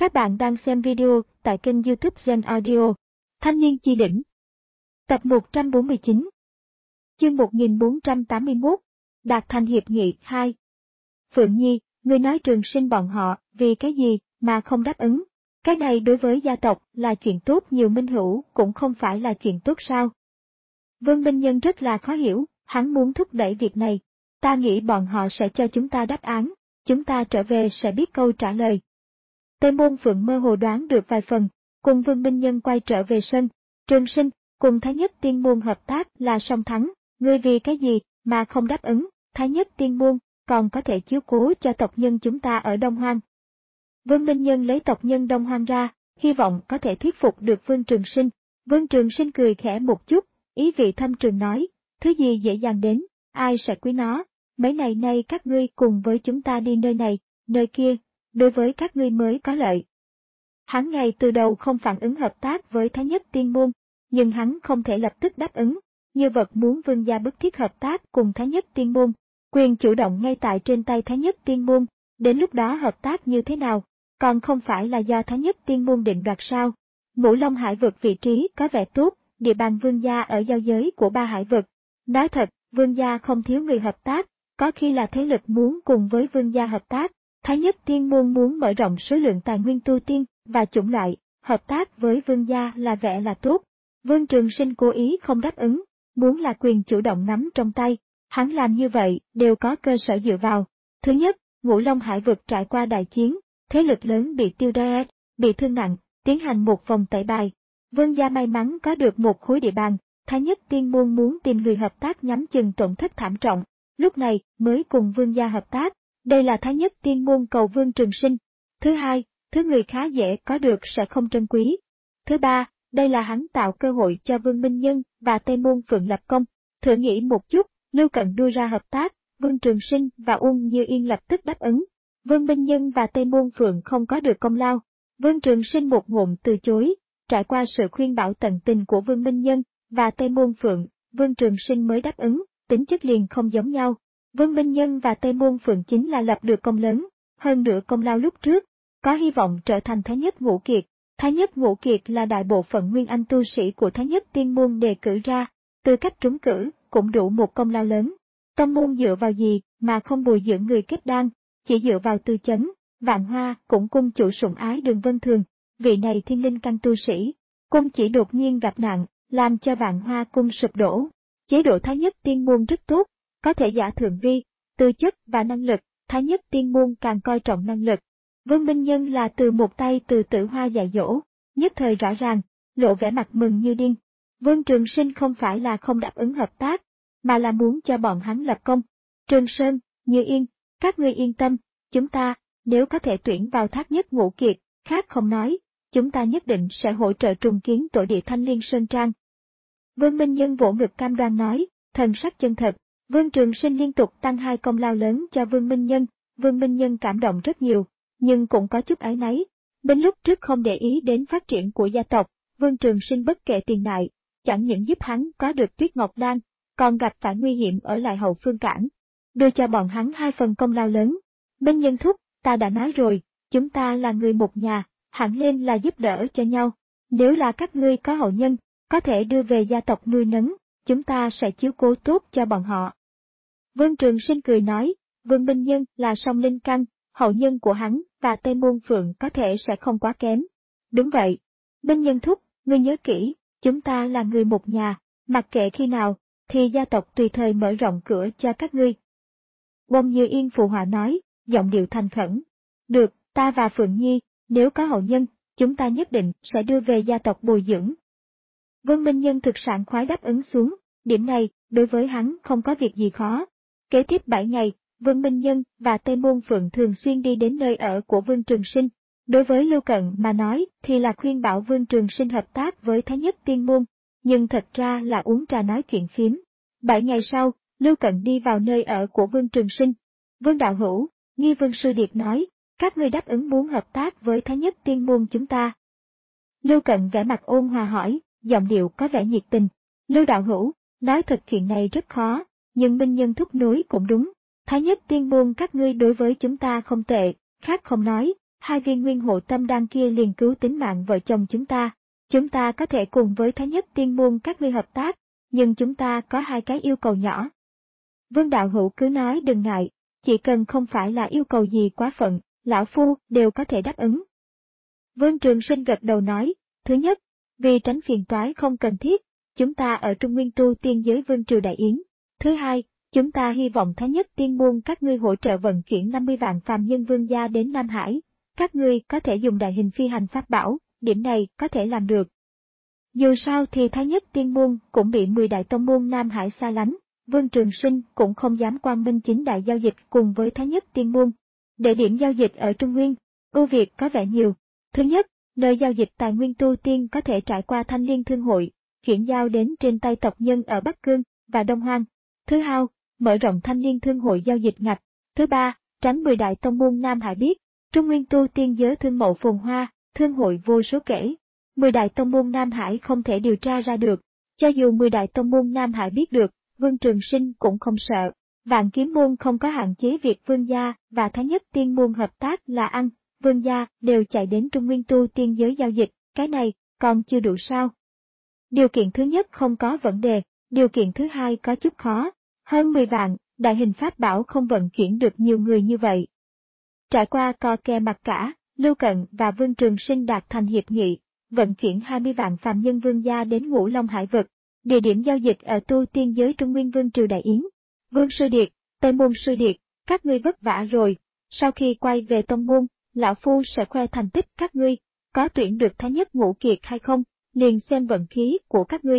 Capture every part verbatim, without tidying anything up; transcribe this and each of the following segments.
Các bạn đang xem video tại kênh YouTube Gen Audio. Thanh niên chi đỉnh. Tập một trăm bốn mươi chín. Chương một nghìn bốn trăm tám mươi mốt. Đạt thành hiệp nghị hai. Phượng Nhi, ngươi nói Trường Sinh bọn họ vì cái gì mà không đáp ứng? Cái này đối với gia tộc là chuyện tốt, nhiều minh hữu cũng không phải là chuyện tốt sao? Vương Minh Nhân rất là khó hiểu, hắn muốn thúc đẩy việc này. Ta nghĩ bọn họ sẽ cho chúng ta đáp án, chúng ta trở về sẽ biết câu trả lời. Tây Môn Phượng mơ hồ đoán được vài phần, cùng Vương Minh Nhân quay trở về sân. Trường Sinh cùng Thái Nhất Tiên Môn hợp tác là song thắng, ngươi vì cái gì mà không đáp ứng? Thái Nhất Tiên Môn còn có thể chiếu cố cho tộc nhân chúng ta ở Đông Hoang. Vương Minh Nhân lấy tộc nhân Đông Hoang ra, hy vọng có thể thuyết phục được Vương Trường Sinh. Vương Trường Sinh cười khẽ một chút, ý vị thâm trường nói, thứ gì dễ dàng đến, ai sẽ quý nó? Mấy ngày nay các ngươi cùng với chúng ta đi nơi này, nơi kia, đối với các ngươi mới có lợi. Hắn ngay từ đầu không phản ứng hợp tác với Thái Nhất Tiên Môn, nhưng hắn không thể lập tức đáp ứng, như vật muốn Vương gia bức thiết hợp tác cùng Thái Nhất Tiên Môn, quyền chủ động ngay tại trên tay Thái Nhất Tiên Môn, đến lúc đó hợp tác như thế nào, còn không phải là do Thái Nhất Tiên Môn định đoạt sao? Ngũ Long Hải vực vị trí có vẻ tốt, địa bàn Vương gia ở giao giới của ba hải vực. Nói thật, Vương gia không thiếu người hợp tác, có khi là thế lực muốn cùng với Vương gia hợp tác. Thái Nhất Tiên Môn muốn mở rộng số lượng tài nguyên tu tiên và chủng loại, hợp tác với Vương gia là vẻ là tốt. Vương Trường Sinh cố ý không đáp ứng, muốn là quyền chủ động nắm trong tay. Hắn làm như vậy đều có cơ sở dựa vào. Thứ nhất, Ngũ Long Hải vực trải qua đại chiến, thế lực lớn bị tiêu diệt, bị thương nặng, tiến hành một vòng tẩy bài. Vương gia may mắn có được một khối địa bàn, Thái Nhất Tiên Môn muốn tìm người hợp tác nhắm chừng tổn thất thảm trọng, lúc này mới cùng Vương gia hợp tác. Đây là Thái Nhất Tiên Môn cầu Vương Trường Sinh. Thứ hai, thứ người khá dễ có được sẽ không trân quý. Thứ ba, đây là hắn tạo cơ hội cho Vương Minh Nhân và Tây Môn Phượng lập công. Thử nghĩ một chút, Lưu Cận đưa ra hợp tác, Vương Trường Sinh và Uông Như Yên lập tức đáp ứng. Vương Minh Nhân và Tây Môn Phượng không có được công lao. Vương Trường Sinh một ngụm từ chối, trải qua sự khuyên bảo tận tình của Vương Minh Nhân và Tây Môn Phượng, Vương Trường Sinh mới đáp ứng, tính chất liền không giống nhau. Vương Minh Nhân và Tây Môn Phượng chính là lập được công lớn, hơn nữa công lao lúc trước, có hy vọng trở thành Thái Nhất Ngũ Kiệt. Thái Nhất Ngũ Kiệt là đại bộ phận nguyên anh tu sĩ của Thái Nhất Tiên Môn đề cử ra, tư cách trúng cử, cũng đủ một công lao lớn. Tông môn dựa vào gì mà không bồi dưỡng người kết đan, chỉ dựa vào tư chấn. Vạn Hoa cũng cung chủ sủng ái Đường Vân Thường, vị này thiên linh căn tu sĩ, cung chỉ đột nhiên gặp nạn, làm cho Vạn Hoa cung sụp đổ. Chế độ Thái Nhất Tiên Môn rất tốt, có thể giả thượng vi, tư chất và năng lực, Thái Nhất Tiên Môn càng coi trọng năng lực. Vương Minh Nhân là từ một tay từ Tử Hoa dạy dỗ, nhất thời rõ ràng, lộ vẻ mặt mừng như điên. Vương Trường Sinh không phải là không đáp ứng hợp tác, mà là muốn cho bọn hắn lập công. Trường Sơn, Như Yên, các ngươi yên tâm, chúng ta, nếu có thể tuyển vào Thác Nhất Ngũ Kiệt, khác không nói, chúng ta nhất định sẽ hỗ trợ trùng kiến tổ địa Thanh Liên Sơn Trang. Vương Minh Nhân vỗ ngực cam đoan nói, thần sắc chân thật. Vương Trường Sinh liên tục tăng hai công lao lớn cho Vương Minh Nhân, Vương Minh Nhân cảm động rất nhiều, nhưng cũng có chút áy náy. Bên lúc trước không để ý đến phát triển của gia tộc, Vương Trường Sinh bất kể tiền nại, chẳng những giúp hắn có được Tuyết Ngọc Đan, còn gặp phải nguy hiểm ở lại hậu phương cảng, đưa cho bọn hắn hai phần công lao lớn. Minh Nhân thúc, ta đã nói rồi, chúng ta là người một nhà, hẳn lên là giúp đỡ cho nhau. Nếu là các ngươi có hậu nhân, có thể đưa về gia tộc nuôi nấng, chúng ta sẽ chiếu cố tốt cho bọn họ. Vương Trường Sinh cười nói, Vương Minh Nhân là song linh căn, hậu nhân của hắn và Tây Môn Phượng có thể sẽ không quá kém. Đúng vậy. Minh Nhân thúc, ngươi nhớ kỹ, chúng ta là người một nhà, mặc kệ khi nào, thì gia tộc tùy thời mở rộng cửa cho các ngươi. Uông Như Yên phụ họa nói, giọng điệu thành khẩn. Được, ta và Phượng Nhi, nếu có hậu nhân, chúng ta nhất định sẽ đưa về gia tộc bồi dưỡng. Vương Minh Nhân thực sảng khoái đáp ứng xuống, điểm này, đối với hắn không có việc gì khó. Kế tiếp bảy ngày, Vương Minh Nhân và Tây Môn Phượng thường xuyên đi đến nơi ở của Vương Trường Sinh. Đối với Lưu Cận mà nói thì là khuyên bảo Vương Trường Sinh hợp tác với Thái Nhất Tiên Môn, nhưng thật ra là uống trà nói chuyện phiếm. Bảy ngày sau, Lưu Cận đi vào nơi ở của Vương Trường Sinh. Vương Đạo Hữu, Nghi Vương Sư Điệp nói, các ngươi đáp ứng muốn hợp tác với Thái Nhất Tiên Môn chúng ta. Lưu Cận vẻ mặt ôn hòa hỏi, giọng điệu có vẻ nhiệt tình. Lưu Đạo Hữu, nói thật chuyện này rất khó, nhưng Minh Nhân thúc nối cũng đúng. Thái Nhất Tiên Môn các ngươi đối với chúng ta không tệ, khác không nói, hai viên nguyên hộ tâm đan kia liền cứu tính mạng vợ chồng chúng ta. Chúng ta có thể cùng với Thái Nhất Tiên Môn các ngươi hợp tác, nhưng chúng ta có hai cái yêu cầu nhỏ. Vương đạo hữu cứ nói đừng ngại, chỉ cần không phải là yêu cầu gì quá phận, lão phu đều có thể đáp ứng. Vương Trường Sinh gật đầu nói, thứ nhất, vì tránh phiền toái không cần thiết, chúng ta ở Trung Nguyên tu tiên giới Vương Triều Đại Yến. Thứ hai, chúng ta hy vọng Thái Nhất Tiên Môn các ngươi hỗ trợ vận chuyển năm mươi vạn phàm nhân vương gia đến Nam Hải. Các ngươi có thể dùng đại hình phi hành pháp bảo, điểm này có thể làm được. Dù sao thì Thái Nhất Tiên Môn cũng bị mười đại tông môn Nam Hải xa lánh, Vương Trường Sinh cũng không dám quang minh chính đại giao dịch cùng với Thái Nhất Tiên Môn. Địa điểm giao dịch ở Trung Nguyên, ưu việt có vẻ nhiều. Thứ nhất, nơi giao dịch tài nguyên tu tiên có thể trải qua Thanh Liên Thương Hội, chuyển giao đến trên tay tộc nhân ở Bắc Cương và Đông Hoang. Thứ hai, mở rộng Thanh Liên Thương Hội giao dịch ngạch. Thứ ba, tránh mười đại tông môn Nam Hải biết, Trung Nguyên tu tiên giới thương mậu phồn hoa, thương hội vô số kể. Mười đại tông môn Nam Hải không thể điều tra ra được, cho dù mười đại tông môn Nam Hải biết được, Vương Trường Sinh cũng không sợ. Vạn Kiếm Môn không có hạn chế việc Vương gia và Thái Nhất Tiên Môn hợp tác là ăn, Vương gia đều chạy đến Trung Nguyên tu tiên giới giao dịch, cái này còn chưa đủ sao? Điều kiện thứ nhất không có vấn đề, điều kiện thứ hai có chút khó, hơn mười vạn, đại hình pháp bảo không vận chuyển được nhiều người như vậy. Trải qua co kè mặt cả, Lưu Cận và Vương Trường Sinh đạt thành hiệp nghị, vận chuyển hai mươi vạn phàm nhân vương gia đến Ngũ Long Hải vực, địa điểm giao dịch ở tu tiên giới Trung Nguyên Vương Triều Đại Yến. Vương Sư Điệt, Tây Môn Sư Điệt, các ngươi vất vả rồi, sau khi quay về tông môn, lão phu sẽ khoe thành tích các ngươi, có tuyển được Thái Nhất Ngũ Kiệt hay không, liền xem vận khí của các ngươi.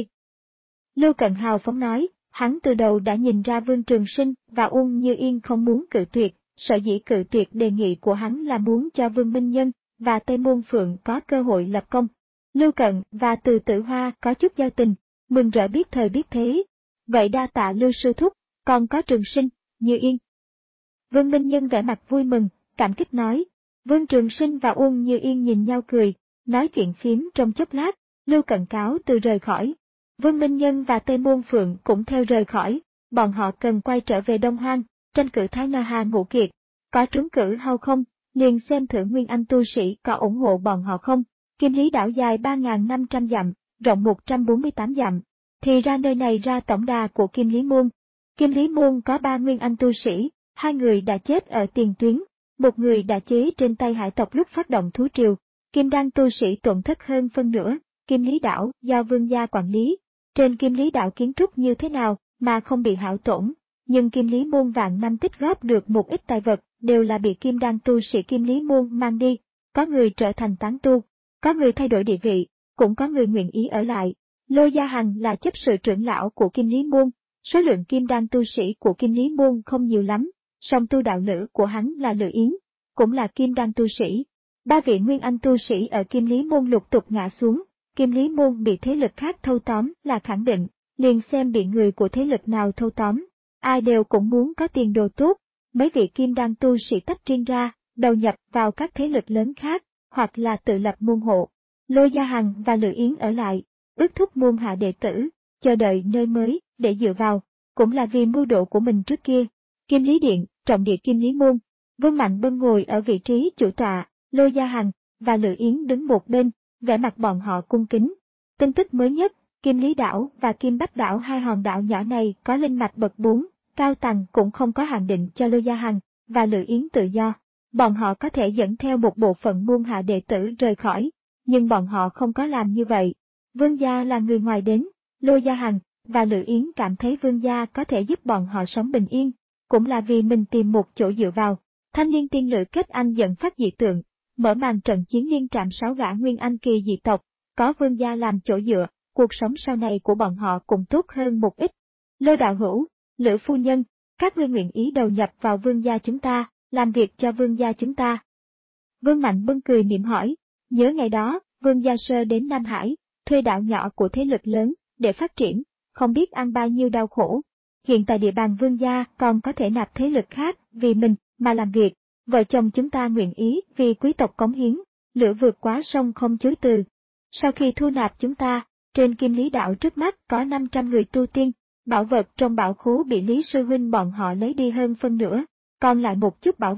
Lưu Cận hào phóng nói, hắn từ đầu đã nhìn ra Vương Trường Sinh và Uông Như Yên không muốn cự tuyệt, sở dĩ cự tuyệt đề nghị của hắn là muốn cho Vương Minh Nhân và Tây Môn Phượng có cơ hội lập công. Lưu Cận và Từ Tử Hoa có chút giao tình, mừng rỡ biết thời biết thế. Vậy đa tạ Lưu sư thúc, còn có Trường Sinh, Như Yên. Vương Minh Nhân vẻ mặt vui mừng, cảm kích nói. Vương Trường Sinh và Uông Như Yên nhìn nhau cười, nói chuyện phím trong chốc lát, Lưu Cận cáo từ rời khỏi. Vương Minh Nhân và Tây Môn Phượng cũng theo rời khỏi, bọn họ cần quay trở về Đông Hoang, tranh cử Thái Na Hà Ngũ Kiệt. Có trúng cử hay không, liền xem thử Nguyên Anh tu sĩ có ủng hộ bọn họ không. Kim Lý đảo dài ba nghìn năm trăm dặm, rộng một trăm bốn mươi tám dặm, thì ra nơi này ra tổng đà của Kim Lý Môn. Kim Lý Môn có ba Nguyên Anh tu sĩ, hai người đã chết ở tiền tuyến, một người đã chế trên tay hải tộc lúc phát động thú triều. Kim Đan tu sĩ tổn thất hơn phân nửa. Kim Lý đảo do vương gia quản lý. Trên Kim Lý đảo kiến trúc như thế nào mà không bị hao tổn, nhưng Kim Lý Môn vạn năm tích góp được một ít tài vật đều là bị Kim Đan tu sĩ Kim Lý Môn mang đi, có người trở thành tán tu, có người thay đổi địa vị, cũng có người nguyện ý ở lại. Lô Gia Hằng là chấp sự trưởng lão của Kim Lý Môn, số lượng Kim Đan tu sĩ của Kim Lý Môn không nhiều lắm, song tu đạo nữ của hắn là Lữ Yến, cũng là Kim Đan tu sĩ. Ba vị Nguyên Anh tu sĩ ở Kim Lý Môn lục tục ngã xuống. Kim Lý Môn bị thế lực khác thâu tóm là khẳng định, liền xem bị người của thế lực nào thâu tóm. Ai đều cũng muốn có tiền đồ tốt, mấy vị Kim Đan tu sĩ tách riêng ra, đầu nhập vào các thế lực lớn khác, hoặc là tự lập môn hộ. Lô Gia Hằng và Lữ Yến ở lại, ước thúc môn hạ đệ tử, chờ đợi nơi mới, để dựa vào, cũng là vì mưu độ của mình trước kia. Kim Lý Điện, trọng địa Kim Lý Môn, Vương Mạnh Bân ngồi ở vị trí chủ tọa, Lô Gia Hằng và Lữ Yến đứng một bên, vẻ mặt bọn họ cung kính. Tin tức mới nhất, Kim Lý đảo và Kim Bắc đảo hai hòn đảo nhỏ này có linh mạch bậc bốn, cao tầng cũng không có hạn định cho Lô Gia Hằng và Lữ Yến tự do. Bọn họ có thể dẫn theo một bộ phận môn hạ đệ tử rời khỏi, nhưng bọn họ không có làm như vậy. Vương gia là người ngoài đến, Lô Gia Hằng và Lữ Yến cảm thấy Vương gia có thể giúp bọn họ sống bình yên, cũng là vì mình tìm một chỗ dựa vào. Thanh Liên tiên lữ kết anh dẫn phát dị tượng, mở màn trận chiến liên trạm sáu gã Nguyên Anh kỳ dị tộc, có Vương gia làm chỗ dựa, cuộc sống sau này của bọn họ cũng tốt hơn một ít. Lô đạo hữu, Lữ phu nhân, các ngươi nguyện ý đầu nhập vào Vương gia chúng ta, làm việc cho Vương gia chúng ta. Vương Mạnh Bân cười mỉm hỏi, nhớ ngày đó, Vương gia sơ đến Nam Hải, thuê đảo nhỏ của thế lực lớn, để phát triển, không biết ăn bao nhiêu đau khổ. Hiện tại địa bàn Vương gia còn có thể nạp thế lực khác vì mình mà làm việc, vợ chồng chúng ta nguyện ý vì quý tộc cống hiến, lửa vượt quá sông không chối từ. Sau khi thu nạp chúng ta, trên Kim Lý đảo trước mắt có năm trăm người tu tiên, bảo vật trong bảo khố bị Lý sư huynh bọn họ lấy đi hơn phân nửa, còn lại một chút bảo vật,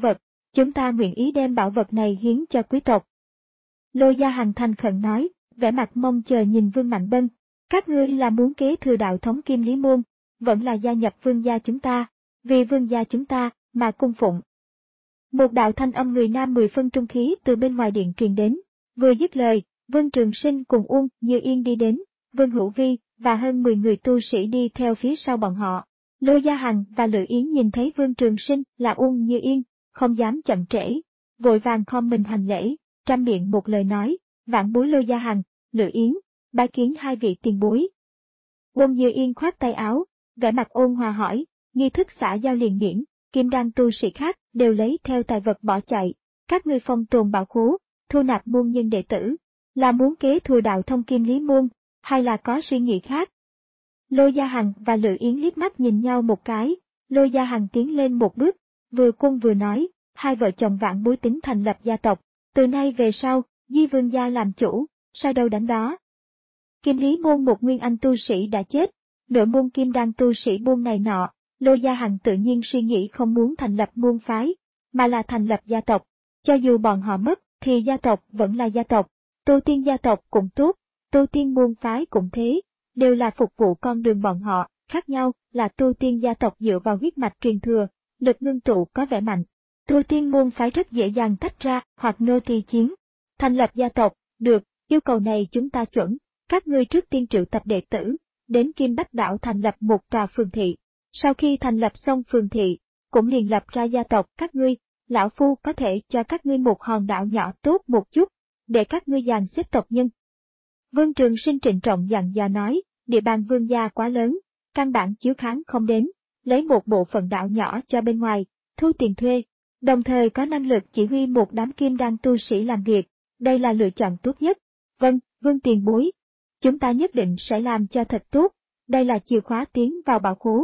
chúng ta nguyện ý đem bảo vật này hiến cho quý tộc. Lô Gia Hằng thành khẩn nói, vẻ mặt mong chờ nhìn Vương Mạnh Bân, các ngươi là muốn kế thừa đạo thống Kim Lý Môn, vẫn là gia nhập vương gia chúng ta, vì vương gia chúng ta mà cung phụng. Một đạo thanh âm người nam mười phân trung khí từ bên ngoài điện truyền đến, vừa dứt lời, Vương Trường Sinh cùng Uông Như Yên đi đến, Vương Hữu Vi và hơn mười người tu sĩ đi theo phía sau bọn họ. Lô Gia Hằng và Lữ Yến nhìn thấy Vương Trường Sinh là Uông Như Yên, không dám chậm trễ, vội vàng khom mình hành lễ, trăm miệng một lời nói, vãn bối Lô Gia Hằng, Lữ Yến, bái kiến hai vị tiền bối. Uông Như Yên khoát tay áo, vẻ mặt ôn hòa hỏi, nghi thức xã giao liền điển, kim đan tu sĩ khác đều lấy theo tài vật bỏ chạy, các ngươi phong tồn bảo khố, thu nạp môn nhân đệ tử, là muốn kế thừa đạo thông Kim Lý Môn, hay là có suy nghĩ khác? Lô Gia Hằng và Lữ Yến liếc mắt nhìn nhau một cái, Lô Gia Hằng tiến lên một bước, vừa cung vừa nói, hai vợ chồng vãn bối tính thành lập gia tộc, từ nay về sau, Di Vương gia làm chủ, sai đâu đánh đó. Kim Lý Môn một nguyên anh tu sĩ đã chết, nửa môn kim đan tu sĩ buôn này nọ, Lô Gia Hằng tự nhiên suy nghĩ không muốn thành lập môn phái, mà là thành lập gia tộc, cho dù bọn họ mất, thì gia tộc vẫn là gia tộc, tu tiên gia tộc cũng tốt, tu tiên môn phái cũng thế, đều là phục vụ con đường bọn họ, khác nhau là tu tiên gia tộc dựa vào huyết mạch truyền thừa, lực ngưng tụ có vẻ mạnh, tu tiên môn phái rất dễ dàng tách ra hoặc nô tỳ chiến. Thành lập gia tộc, được, yêu cầu này chúng ta chuẩn, các ngươi trước tiên triệu tập đệ tử, đến Kim Bách Đảo thành lập một tòa phường thị, sau khi thành lập xong phường thị, cũng liền lập ra gia tộc các ngươi, lão phu có thể cho các ngươi một hòn đảo nhỏ tốt một chút, để các ngươi dàn xếp tộc nhân. Vương Trường Sinh trịnh trọng dặn dò nói, địa bàn vương gia quá lớn, căn bản chiếu kháng không đến, lấy một bộ phận đảo nhỏ cho bên ngoài, thu tiền thuê, đồng thời có năng lực chỉ huy một đám kim đan tu sĩ làm việc, đây là lựa chọn tốt nhất. Vâng, Vương tiền bối, chúng ta nhất định sẽ làm cho thật tốt, đây là chìa khóa tiến vào bảo khố.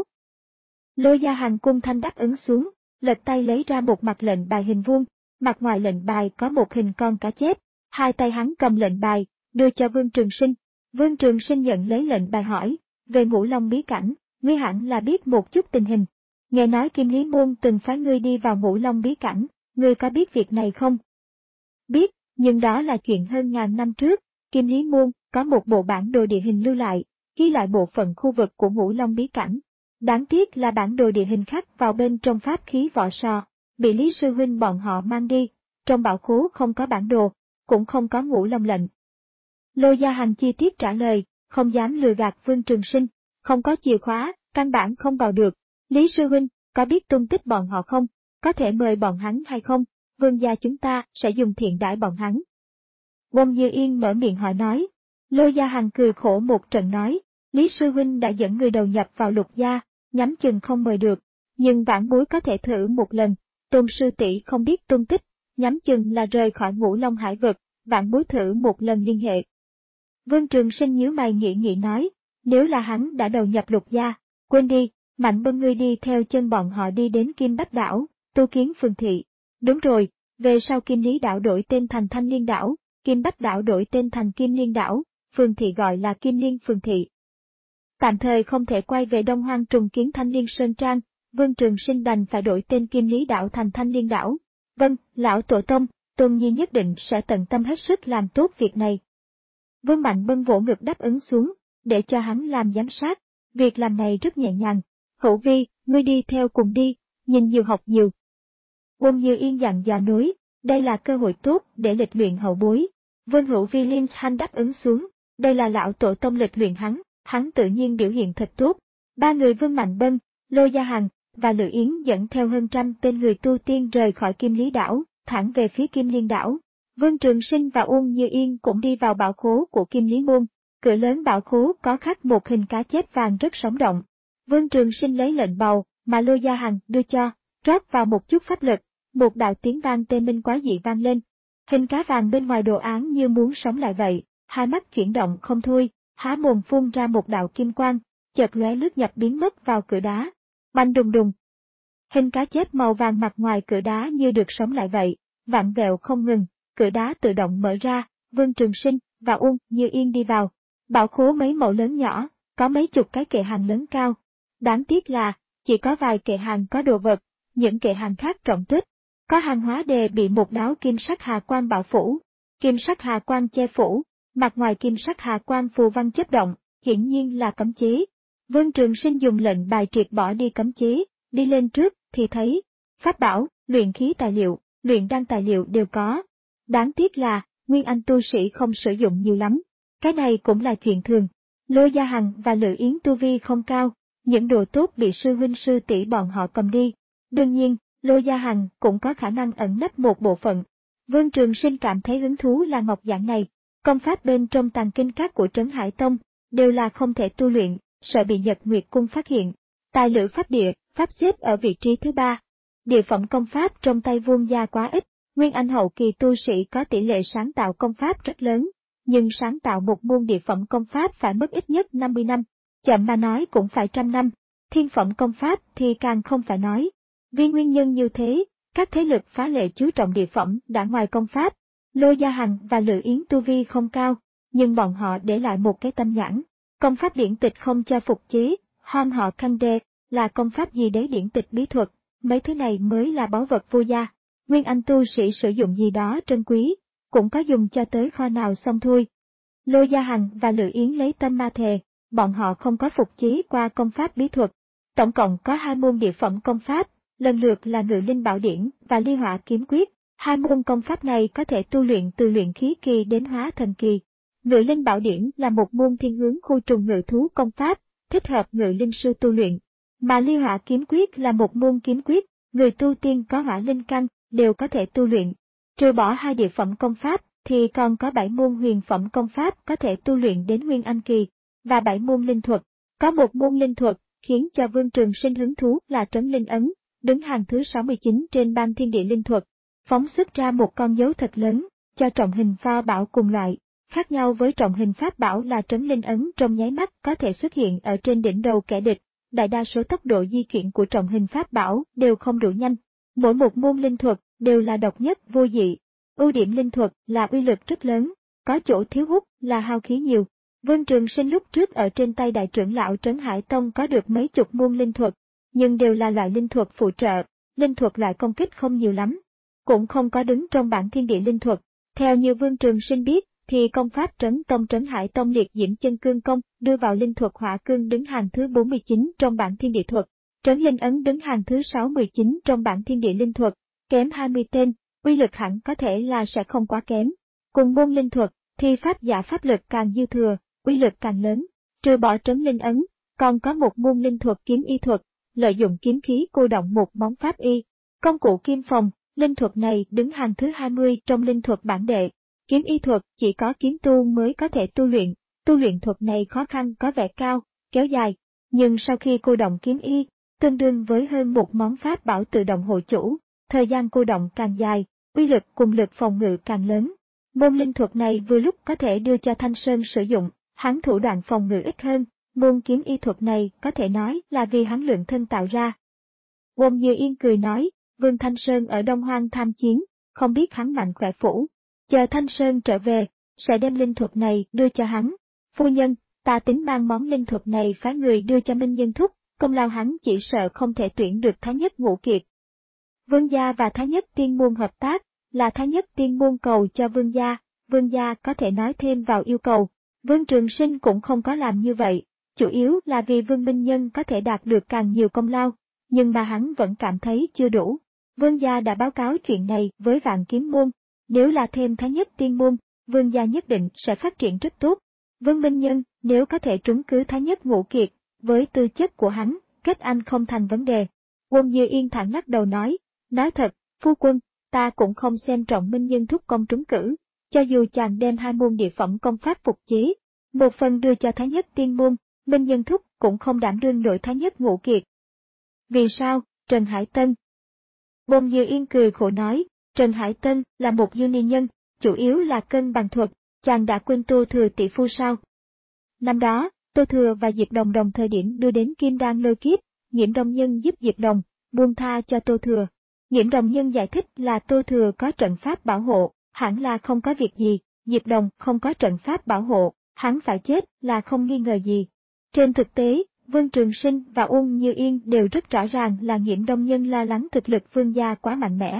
Lô Gia Hằng cung thanh đáp ứng xuống, lật tay lấy ra một mặt lệnh bài hình vuông, mặt ngoài lệnh bài có một hình con cá chép, hai tay hắn cầm lệnh bài, đưa cho Vương Trường Sinh. Vương Trường Sinh nhận lấy lệnh bài hỏi, về Ngũ Long bí cảnh, ngươi hẳn là biết một chút tình hình. Nghe nói Kim Lý Môn từng phái ngươi đi vào Ngũ Long bí cảnh, ngươi có biết việc này không? Biết, nhưng đó là chuyện hơn ngàn năm trước, Kim Lý Môn có một bộ bản đồ địa hình lưu lại, ghi lại bộ phận khu vực của Ngũ Long bí cảnh. Đáng tiếc là bản đồ địa hình khắc vào bên trong pháp khí vỏ sò, bị Lý Sư Huynh bọn họ mang đi, trong bảo khố không có bản đồ, cũng không có Ngũ Long lệnh. Lô Gia Hằng chi tiết trả lời, không dám lừa gạt Vương Trường Sinh, không có chìa khóa, căn bản không vào được. Lý Sư Huynh, có biết tung tích bọn họ không? Có thể mời bọn hắn hay không? Vương gia chúng ta sẽ dùng thiện đãi bọn hắn. Uông Như Yên mở miệng hỏi nói. Lô Gia Hằng cười khổ một trận nói, Lý Sư Huynh đã dẫn người đầu nhập vào Lục gia, nhắm chừng không mời được, nhưng vãn bối có thể thử một lần, Tôn sư tỷ không biết tung tích, nhắm chừng là rời khỏi Ngũ Long hải vực, vãn bối thử một lần liên hệ. Vương Trường Sinh nhíu mày nghĩ nghĩ nói, nếu là hắn đã đầu nhập Lục gia, quên đi, Mạnh Bân ngươi đi theo chân bọn họ đi đến Kim Bách Đảo, tu kiến phường thị. Đúng rồi, về sau Kim Lý đảo đổi tên thành Thanh Liên đảo, Kim Bách Đảo đổi tên thành Kim Liên đảo, phường thị gọi là Kim Liên phường thị. Tạm thời không thể quay về Đông Hoang trùng kiến Thanh Liên Sơn Trang, Vương Trường Sinh đành phải đổi tên Kim Lý đảo thành Thanh Liên đảo. Vâng, lão tổ tông, Tôn Nhi nhất định sẽ tận tâm hết sức làm tốt việc này. Vương Mạnh Bân vỗ ngực đáp ứng xuống, để cho hắn làm giám sát, việc làm này rất nhẹ nhàng. Hữu Vi, ngươi đi theo cùng đi, nhìn nhiều học nhiều. Uông Như Yên dặn dò núi, đây là cơ hội tốt để lịch luyện hậu bối. Vương Hữu Vi liên thanh đáp ứng xuống, đây là lão tổ tông lịch luyện hắn, hắn tự nhiên biểu hiện thật tốt. Ba người Vương Mạnh Bân, Lô Gia Hằng và Lữ Yến dẫn theo hơn trăm tên người tu tiên rời khỏi Kim Lý đảo, thẳng về phía Kim Liên đảo. Vương Trường Sinh và Uông Như Yên cũng đi vào bảo khố của Kim Lý Môn. Cửa lớn bảo khố có khắc một hình cá chép vàng rất sống động. Vương Trường Sinh lấy lệnh bầu mà Lô Gia Hằng đưa cho, rót vào một chút pháp lực, một đạo tiếng vang tê minh quá dị vang lên. Hình cá vàng bên ngoài đồ án như muốn sống lại vậy, hai mắt chuyển động không thôi, há mồm phun ra một đạo kim quang, chợt lóe lướt nhập biến mất vào cửa đá. Bành đùng đùng. Hình cá chép màu vàng mặt ngoài cửa đá như được sống lại vậy, vặn vẹo không ngừng, cửa đá tự động mở ra, Vương Trường Sinh và Uông Như Yên đi vào. Bảo khố mấy mẫu lớn nhỏ, có mấy chục cái kệ hàng lớn cao. Đáng tiếc là, chỉ có vài kệ hàng có đồ vật, những kệ hàng khác rộng tuếch. Có hàng hóa đề bị một đáo kim sắc hà quang bao phủ, kim sắc hà quang che phủ, mặt ngoài kim sắc hà quang phù văn chớp động, hiển nhiên là cấm chế. Vương Trường Sinh dùng lệnh bài triệt bỏ đi cấm chế, đi lên trước thì thấy pháp bảo, luyện khí tài liệu, luyện đan tài liệu đều có. Đáng tiếc là nguyên anh tu sĩ không sử dụng nhiều lắm. Cái này cũng là chuyện thường. Lô Gia Hằng và Lữ Yến tu vi không cao, những đồ tốt bị sư huynh sư tỷ bọn họ cầm đi. Đương nhiên, Lô Gia Hằng cũng có khả năng ẩn nấp một bộ phận. Vương Trường Sinh cảm thấy hứng thú là ngọc giản này. Công pháp bên trong tàng kinh các của Trấn Hải Tông đều là không thể tu luyện, sợ bị Nhật Nguyệt Cung phát hiện. Tài lữ pháp địa, pháp xếp ở vị trí thứ ba. Địa phẩm công pháp trong tay Vương gia quá ít, nguyên anh hậu kỳ tu sĩ có tỷ lệ sáng tạo công pháp rất lớn, nhưng sáng tạo một môn địa phẩm công pháp phải mất ít nhất năm mươi năm, chậm mà nói cũng phải trăm năm, thiên phẩm công pháp thì càng không phải nói. Vì nguyên nhân như thế, các thế lực phá lệ chú trọng địa phẩm đã ngoài công pháp. Lô Gia Hằng và Lữ Yến tu vi không cao, nhưng bọn họ để lại một cái tâm nhãn. Công pháp điển tịch không cho phục chế, hom họ khăn đê, là công pháp gì đấy điển tịch bí thuật, mấy thứ này mới là báu vật vô gia. Nguyên anh tu sĩ sử dụng gì đó trân quý, cũng có dùng cho tới kho nào xong thôi. Lô Gia Hằng và Lữ Yến lấy tâm ma thề, bọn họ không có phục chế qua công pháp bí thuật. Tổng cộng có hai môn địa phẩm công pháp, lần lượt là Ngự Linh Bảo Điển và Ly Hỏa Kiếm Quyết. Hai môn công pháp này có thể tu luyện từ luyện khí kỳ đến hóa thần kỳ. Ngự Linh Bảo Điển là một môn thiên hướng khu trùng ngự thú công pháp, thích hợp ngự linh sư tu luyện. Mà Ly Hỏa Kiếm Quyết là một môn kiếm quyết, người tu tiên có hỏa linh căn đều có thể tu luyện. Trừ bỏ hai địa phẩm công pháp, thì còn có bảy môn huyền phẩm công pháp có thể tu luyện đến nguyên anh kỳ, và bảy môn linh thuật. Có một môn linh thuật khiến cho Vương Trường Sinh hứng thú là Trấn Linh Ấn, đứng hàng thứ sáu mươi chín trên ban thiên địa linh thuật, phóng xuất ra một con dấu thật lớn, cho trọng hình pha bảo cùng loại. Khác nhau với trọng hình pháp bảo là Trấn Linh Ấn trong nháy mắt có thể xuất hiện ở trên đỉnh đầu kẻ địch, đại đa số tốc độ di chuyển của trọng hình pháp bảo đều không đủ nhanh. Mỗi một môn linh thuật đều là độc nhất vô dị. Ưu điểm linh thuật là uy lực rất lớn, có chỗ thiếu hút là hao khí nhiều. Vương Trường Sinh lúc trước ở trên tay đại trưởng lão Trấn Hải Tông có được mấy chục môn linh thuật, nhưng đều là loại linh thuật phụ trợ, linh thuật loại công kích không nhiều lắm, cũng không có đứng trong bảng thiên địa linh thuật. Theo như Vương Trường Sinh biết, thì công pháp Trấn Tông Trấn Hải Tông liệt diễm chân cương công đưa vào linh thuật hỏa cương đứng hàng thứ bốn mươi chín trong bảng thiên địa thuật, Trấn Linh Ấn đứng hàng thứ sáu mươi chín trong bảng thiên địa linh thuật, kém hai mươi tên, uy lực hẳn có thể là sẽ không quá kém. Cùng môn linh thuật, thì pháp giả pháp lực càng dư thừa, uy lực càng lớn. Trừ bỏ Trấn Linh Ấn, còn có một môn linh thuật kiếm y thuật, lợi dụng kiếm khí cô động một món pháp y. Công cụ kim phòng, linh thuật này đứng hàng thứ hai mươi trong linh thuật bản đệ. Kiếm y thuật chỉ có kiếm tu mới có thể tu luyện, tu luyện thuật này khó khăn có vẻ cao, kéo dài, nhưng sau khi cô động kiếm y, tương đương với hơn một món pháp bảo tự động hộ chủ, thời gian cô động càng dài, uy lực cùng lực phòng ngự càng lớn. Môn linh thuật này vừa lúc có thể đưa cho Thanh Sơn sử dụng, hắn thủ đoạn phòng ngự ít hơn, môn kiếm y thuật này có thể nói là vì hắn lượng thân tạo ra. Wong Như Yên cười nói, Vương Thanh Sơn ở Đông Hoang tham chiến, không biết hắn mạnh khỏe phủ. Chờ Thanh Sơn trở về, sẽ đem linh thuật này đưa cho hắn. Phu nhân, ta tính mang món linh thuật này phái người đưa cho Minh Nhân Thúc, công lao hắn chỉ sợ không thể tuyển được Thái Nhất Ngũ Kiệt. Vương gia và Thái Nhất Tiên Môn hợp tác, là Thái Nhất Tiên Môn cầu cho Vương gia, Vương gia có thể nói thêm vào yêu cầu. Vương Trường Sinh cũng không có làm như vậy, chủ yếu là vì Vương Minh Nhân có thể đạt được càng nhiều công lao, nhưng mà hắn vẫn cảm thấy chưa đủ. Vương gia đã báo cáo chuyện này với Vạn Kiếm Môn. Nếu là thêm Thái Nhất Tiên Môn, Vương gia nhất định sẽ phát triển rất tốt. Vương Minh Nhân, nếu có thể trúng cứ Thái Nhất Ngũ Kiệt, với tư chất của hắn, kết anh không thành vấn đề. Wong Như Yên thẳng lắc đầu nói, nói thật, phu quân, ta cũng không xem trọng Minh Nhân Thúc công trúng cử, cho dù chàng đem hai môn địa phẩm công pháp phục chế, một phần đưa cho Thái Nhất Tiên Môn, Minh Nhân Thúc cũng không đảm đương nổi Thái Nhất Ngũ Kiệt. Vì sao, Trần Hải Tân? Wong Như Yên cười khổ nói, Trần Hải Tân là một dư ni nhân, chủ yếu là cân bằng thuật, chàng đã quên Tô Thừa tỷ phu sao? Năm đó, Tô Thừa và Diệp Đồng đồng thời điểm đưa đến Kim Đan lôi kiếp, Nghiễm Đồng Nhân giúp Diệp Đồng, buông tha cho Tô Thừa. Nghiễm Đồng Nhân giải thích là Tô Thừa có trận pháp bảo hộ, hẳn là không có việc gì, Diệp Đồng không có trận pháp bảo hộ, hắn phải chết là không nghi ngờ gì. Trên thực tế, Vương Trường Sinh và Uông Như Yên đều rất rõ ràng là Nghiễm Đồng Nhân lo lắng thực lực Vương gia quá mạnh mẽ.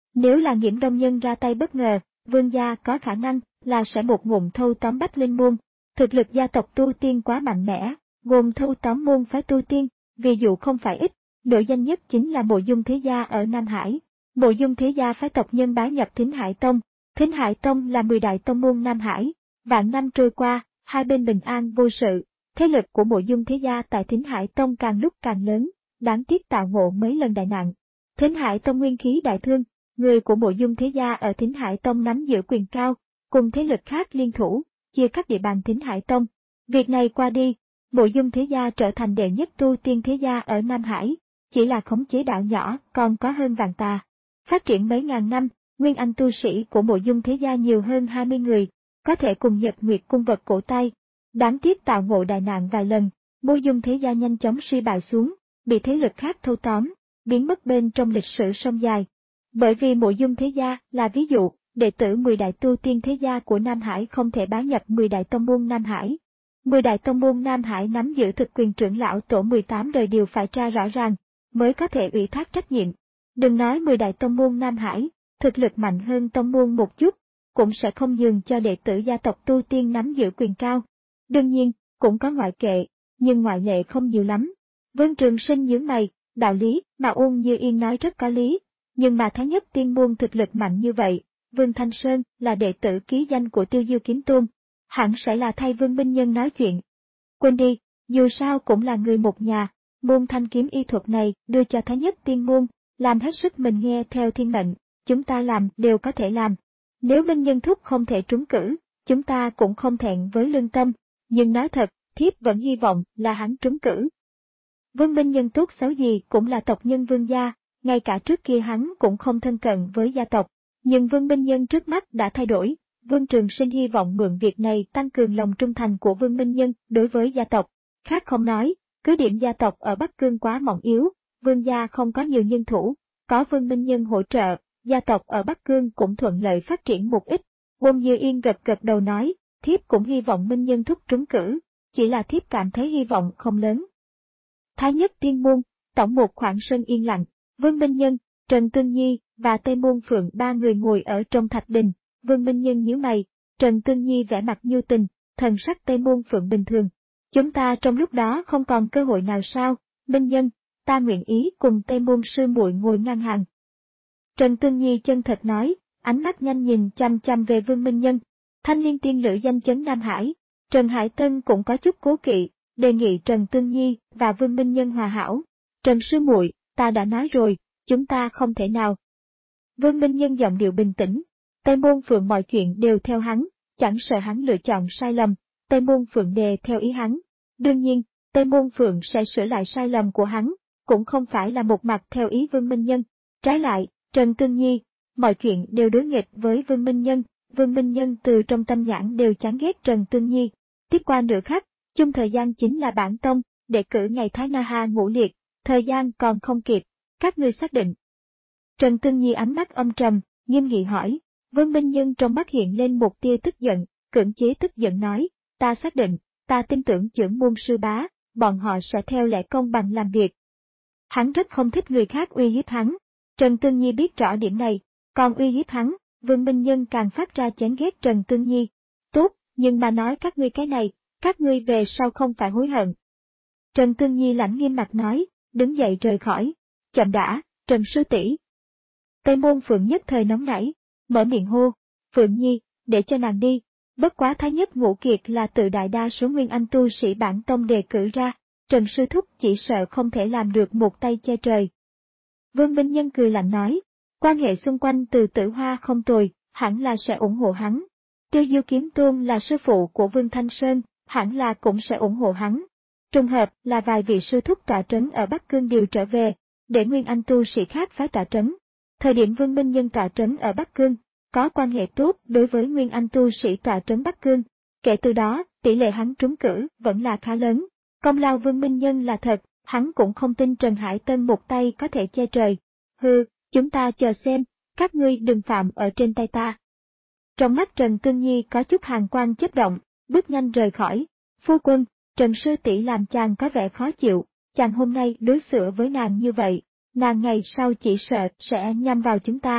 Nếu là Nghiễm Đông Nhân ra tay bất ngờ, Vương gia có khả năng là sẽ một ngụm thâu tóm Bách Linh môn. Thực lực gia tộc tu tiên quá mạnh mẽ, gồm thâu tóm môn phái tu tiên, ví dụ không phải ít, nổi danh nhất chính là Mộ Dung Thế Gia ở Nam Hải. Mộ Dung Thế Gia phái tộc nhân bái nhập Thính Hải Tông. Thính Hải Tông là mười đại tông môn Nam Hải. Vạn năm trôi qua, hai bên bình an vô sự, thế lực của Mộ Dung Thế Gia tại Thính Hải Tông càng lúc càng lớn, đáng tiếc tạo ngộ mấy lần đại nạn. Thính Hải Tông nguyên khí đại thương, người của Mộ Dung Thế Gia ở Thính Hải Tông nắm giữ quyền cao, cùng thế lực khác liên thủ, chia cắt địa bàn Thính Hải Tông. Việc này qua đi, Mộ Dung Thế Gia trở thành đệ nhất tu tiên thế gia ở Nam Hải, chỉ là khống chế đạo nhỏ còn có hơn vạn tà. Phát triển mấy ngàn năm, nguyên anh tu sĩ của Mộ Dung Thế Gia nhiều hơn hai mươi người, có thể cùng Nhật Nguyệt cung vật cổ tay. Đáng tiếc tạo ngộ đại nạn vài lần, Mộ Dung Thế Gia nhanh chóng suy bại xuống, bị thế lực khác thâu tóm, biến mất bên trong lịch sử sông dài. Bởi vì Mộ Dung Thế Gia là ví dụ, đệ tử mười đại tu tiên thế gia của Nam Hải không thể bái nhập mười đại tông môn Nam Hải. mười đại tông môn Nam Hải nắm giữ thực quyền trưởng lão tổ mười tám đời đều phải tra rõ ràng, mới có thể ủy thác trách nhiệm. Đừng nói mười đại tông môn Nam Hải, thực lực mạnh hơn tông môn một chút, cũng sẽ không nhường cho đệ tử gia tộc tu tiên nắm giữ quyền cao. Đương nhiên, cũng có ngoại kệ, nhưng ngoại lệ không nhiều lắm. Vương Trường Sinh nhướng mày, đạo lý mà Uông Như Yên nói rất có lý, nhưng mà Thái Nhất Tiên môn thực lực mạnh như vậy, Vương Thanh Sơn là đệ tử ký danh của Tiêu Diêu Kiếm Tôn, hẳn sẽ là thay Vương Minh Nhân nói chuyện. Quên đi, dù sao cũng là người một nhà, môn thanh kiếm y thuật này đưa cho Thái Nhất Tiên môn, làm hết sức mình nghe theo thiên mệnh, chúng ta làm đều có thể làm. Nếu Minh Nhân thúc không thể trúng cử, chúng ta cũng không thẹn với lương tâm, nhưng nói thật, thiếp vẫn hy vọng là hắn trúng cử. Vương Minh Nhân tốt xấu gì cũng là tộc nhân Vương gia, ngay cả trước kia hắn cũng không thân cận với gia tộc, nhưng Vương Minh Nhân trước mắt đã thay đổi. Vương Trường Sinh hy vọng mượn việc này tăng cường lòng trung thành của Vương Minh Nhân đối với gia tộc. Khác không nói, cứ điểm gia tộc ở Bắc Cương quá mỏng yếu, Vương gia không có nhiều nhân thủ, có Vương Minh Nhân hỗ trợ, gia tộc ở Bắc Cương cũng thuận lợi phát triển một ít. Uông Như Yên gật gật đầu nói, thiếp cũng hy vọng Minh Nhân thúc trúng cử, chỉ là thiếp cảm thấy hy vọng không lớn. Thái Nhất Tiên môn, tổng một khoảng sân yên lặng, Vương Minh Nhân, Trần Tương Nhi và Tây Môn Phượng ba người ngồi ở trong thạch đình. Vương Minh Nhân nhíu mày, Trần Tương Nhi vẻ mặt nhu tình, thần sắc Tây Môn Phượng bình thường. Chúng ta trong lúc đó không còn cơ hội nào sao, Minh Nhân, ta nguyện ý cùng Tây Môn sư muội ngồi ngang hàng. Trần Tương Nhi chân thật nói, ánh mắt nhanh nhìn chăm chăm về Vương Minh Nhân. Thanh Liên tiên lữ danh chấn Nam Hải, Trần Hải Tân cũng có chút cố kỵ, đề nghị Trần Tương Nhi và Vương Minh Nhân hòa hảo. Trần sư muội, ta đã nói rồi, chúng ta không thể nào. Vương Minh Nhân giọng điệu bình tĩnh. Tây Môn Phượng mọi chuyện đều theo hắn, chẳng sợ hắn lựa chọn sai lầm, Tây Môn Phượng đề theo ý hắn. Đương nhiên, Tây Môn Phượng sẽ sửa lại sai lầm của hắn, cũng không phải là một mặt theo ý Vương Minh Nhân. Trái lại, Trần Tương Nhi, mọi chuyện đều đối nghịch với Vương Minh Nhân, Vương Minh Nhân từ trong tâm nhãn đều chán ghét Trần Tương Nhi. Tiếp qua nửa khắc, chung thời gian chính là bản tông, để cử ngày Thái Na Ha ngũ liệt, thời gian còn không kịp, các ngươi xác định. Trần Tương Nhi ánh mắt âm trầm, nghiêm nghị hỏi. Vương Minh Nhân trong mắt hiện lên một tia tức giận, cưỡng chế tức giận nói, ta xác định, ta tin tưởng trưởng môn sư bá, bọn họ sẽ theo lẽ công bằng làm việc. Hắn rất không thích người khác uy hiếp hắn. Trần Tương Nhi biết rõ điểm này, còn uy hiếp hắn, Vương Minh Nhân càng phát ra chán ghét Trần Tương Nhi. Tốt, nhưng mà nói các ngươi cái này, các ngươi về sau không phải hối hận. Trần Tương Nhi lãnh nghiêm mặt nói, đứng dậy rời khỏi. Chậm đã, Trần sư tỷ. Tây Môn Phượng nhất thời nóng nảy, mở miệng hô, Phượng Nhi, để cho nàng đi. Bất quá Thái Nhất Ngũ Kiệt là tự đại đa số nguyên anh tu sĩ bản tông đề cử ra, Trần sư thúc chỉ sợ không thể làm được một tay che trời. Vương Minh Nhân cười lạnh nói, quan hệ xung quanh từ Tử Hoa không tồi, hẳn là sẽ ủng hộ hắn. Tiêu Diêu Kiếm Tôn là sư phụ của Vương Thanh Sơn, hẳn là cũng sẽ ủng hộ hắn. Trùng hợp là vài vị sư thúc tọa trấn ở Bắc Cương đều trở về, để nguyên anh tu sĩ khác phái tọa trấn. Thời điểm Vương Minh Nhân tọa trấn ở Bắc Cương, có quan hệ tốt đối với nguyên anh tu sĩ tọa trấn Bắc Cương. Kể từ đó, tỷ lệ hắn trúng cử vẫn là khá lớn. Công lao Vương Minh Nhân là thật, hắn cũng không tin Trần Hải Tân một tay có thể che trời. Hừ, chúng ta chờ xem, các ngươi đừng phạm ở trên tay ta. Trong mắt Trần Tương Nhi có chút hàn quang chớp động, bước nhanh rời khỏi. Phu quân, Trần sư tỷ làm chàng có vẻ khó chịu, chàng hôm nay đối xử với nàng như vậy, nàng ngày sau chỉ sợ sẽ nhắm vào chúng ta.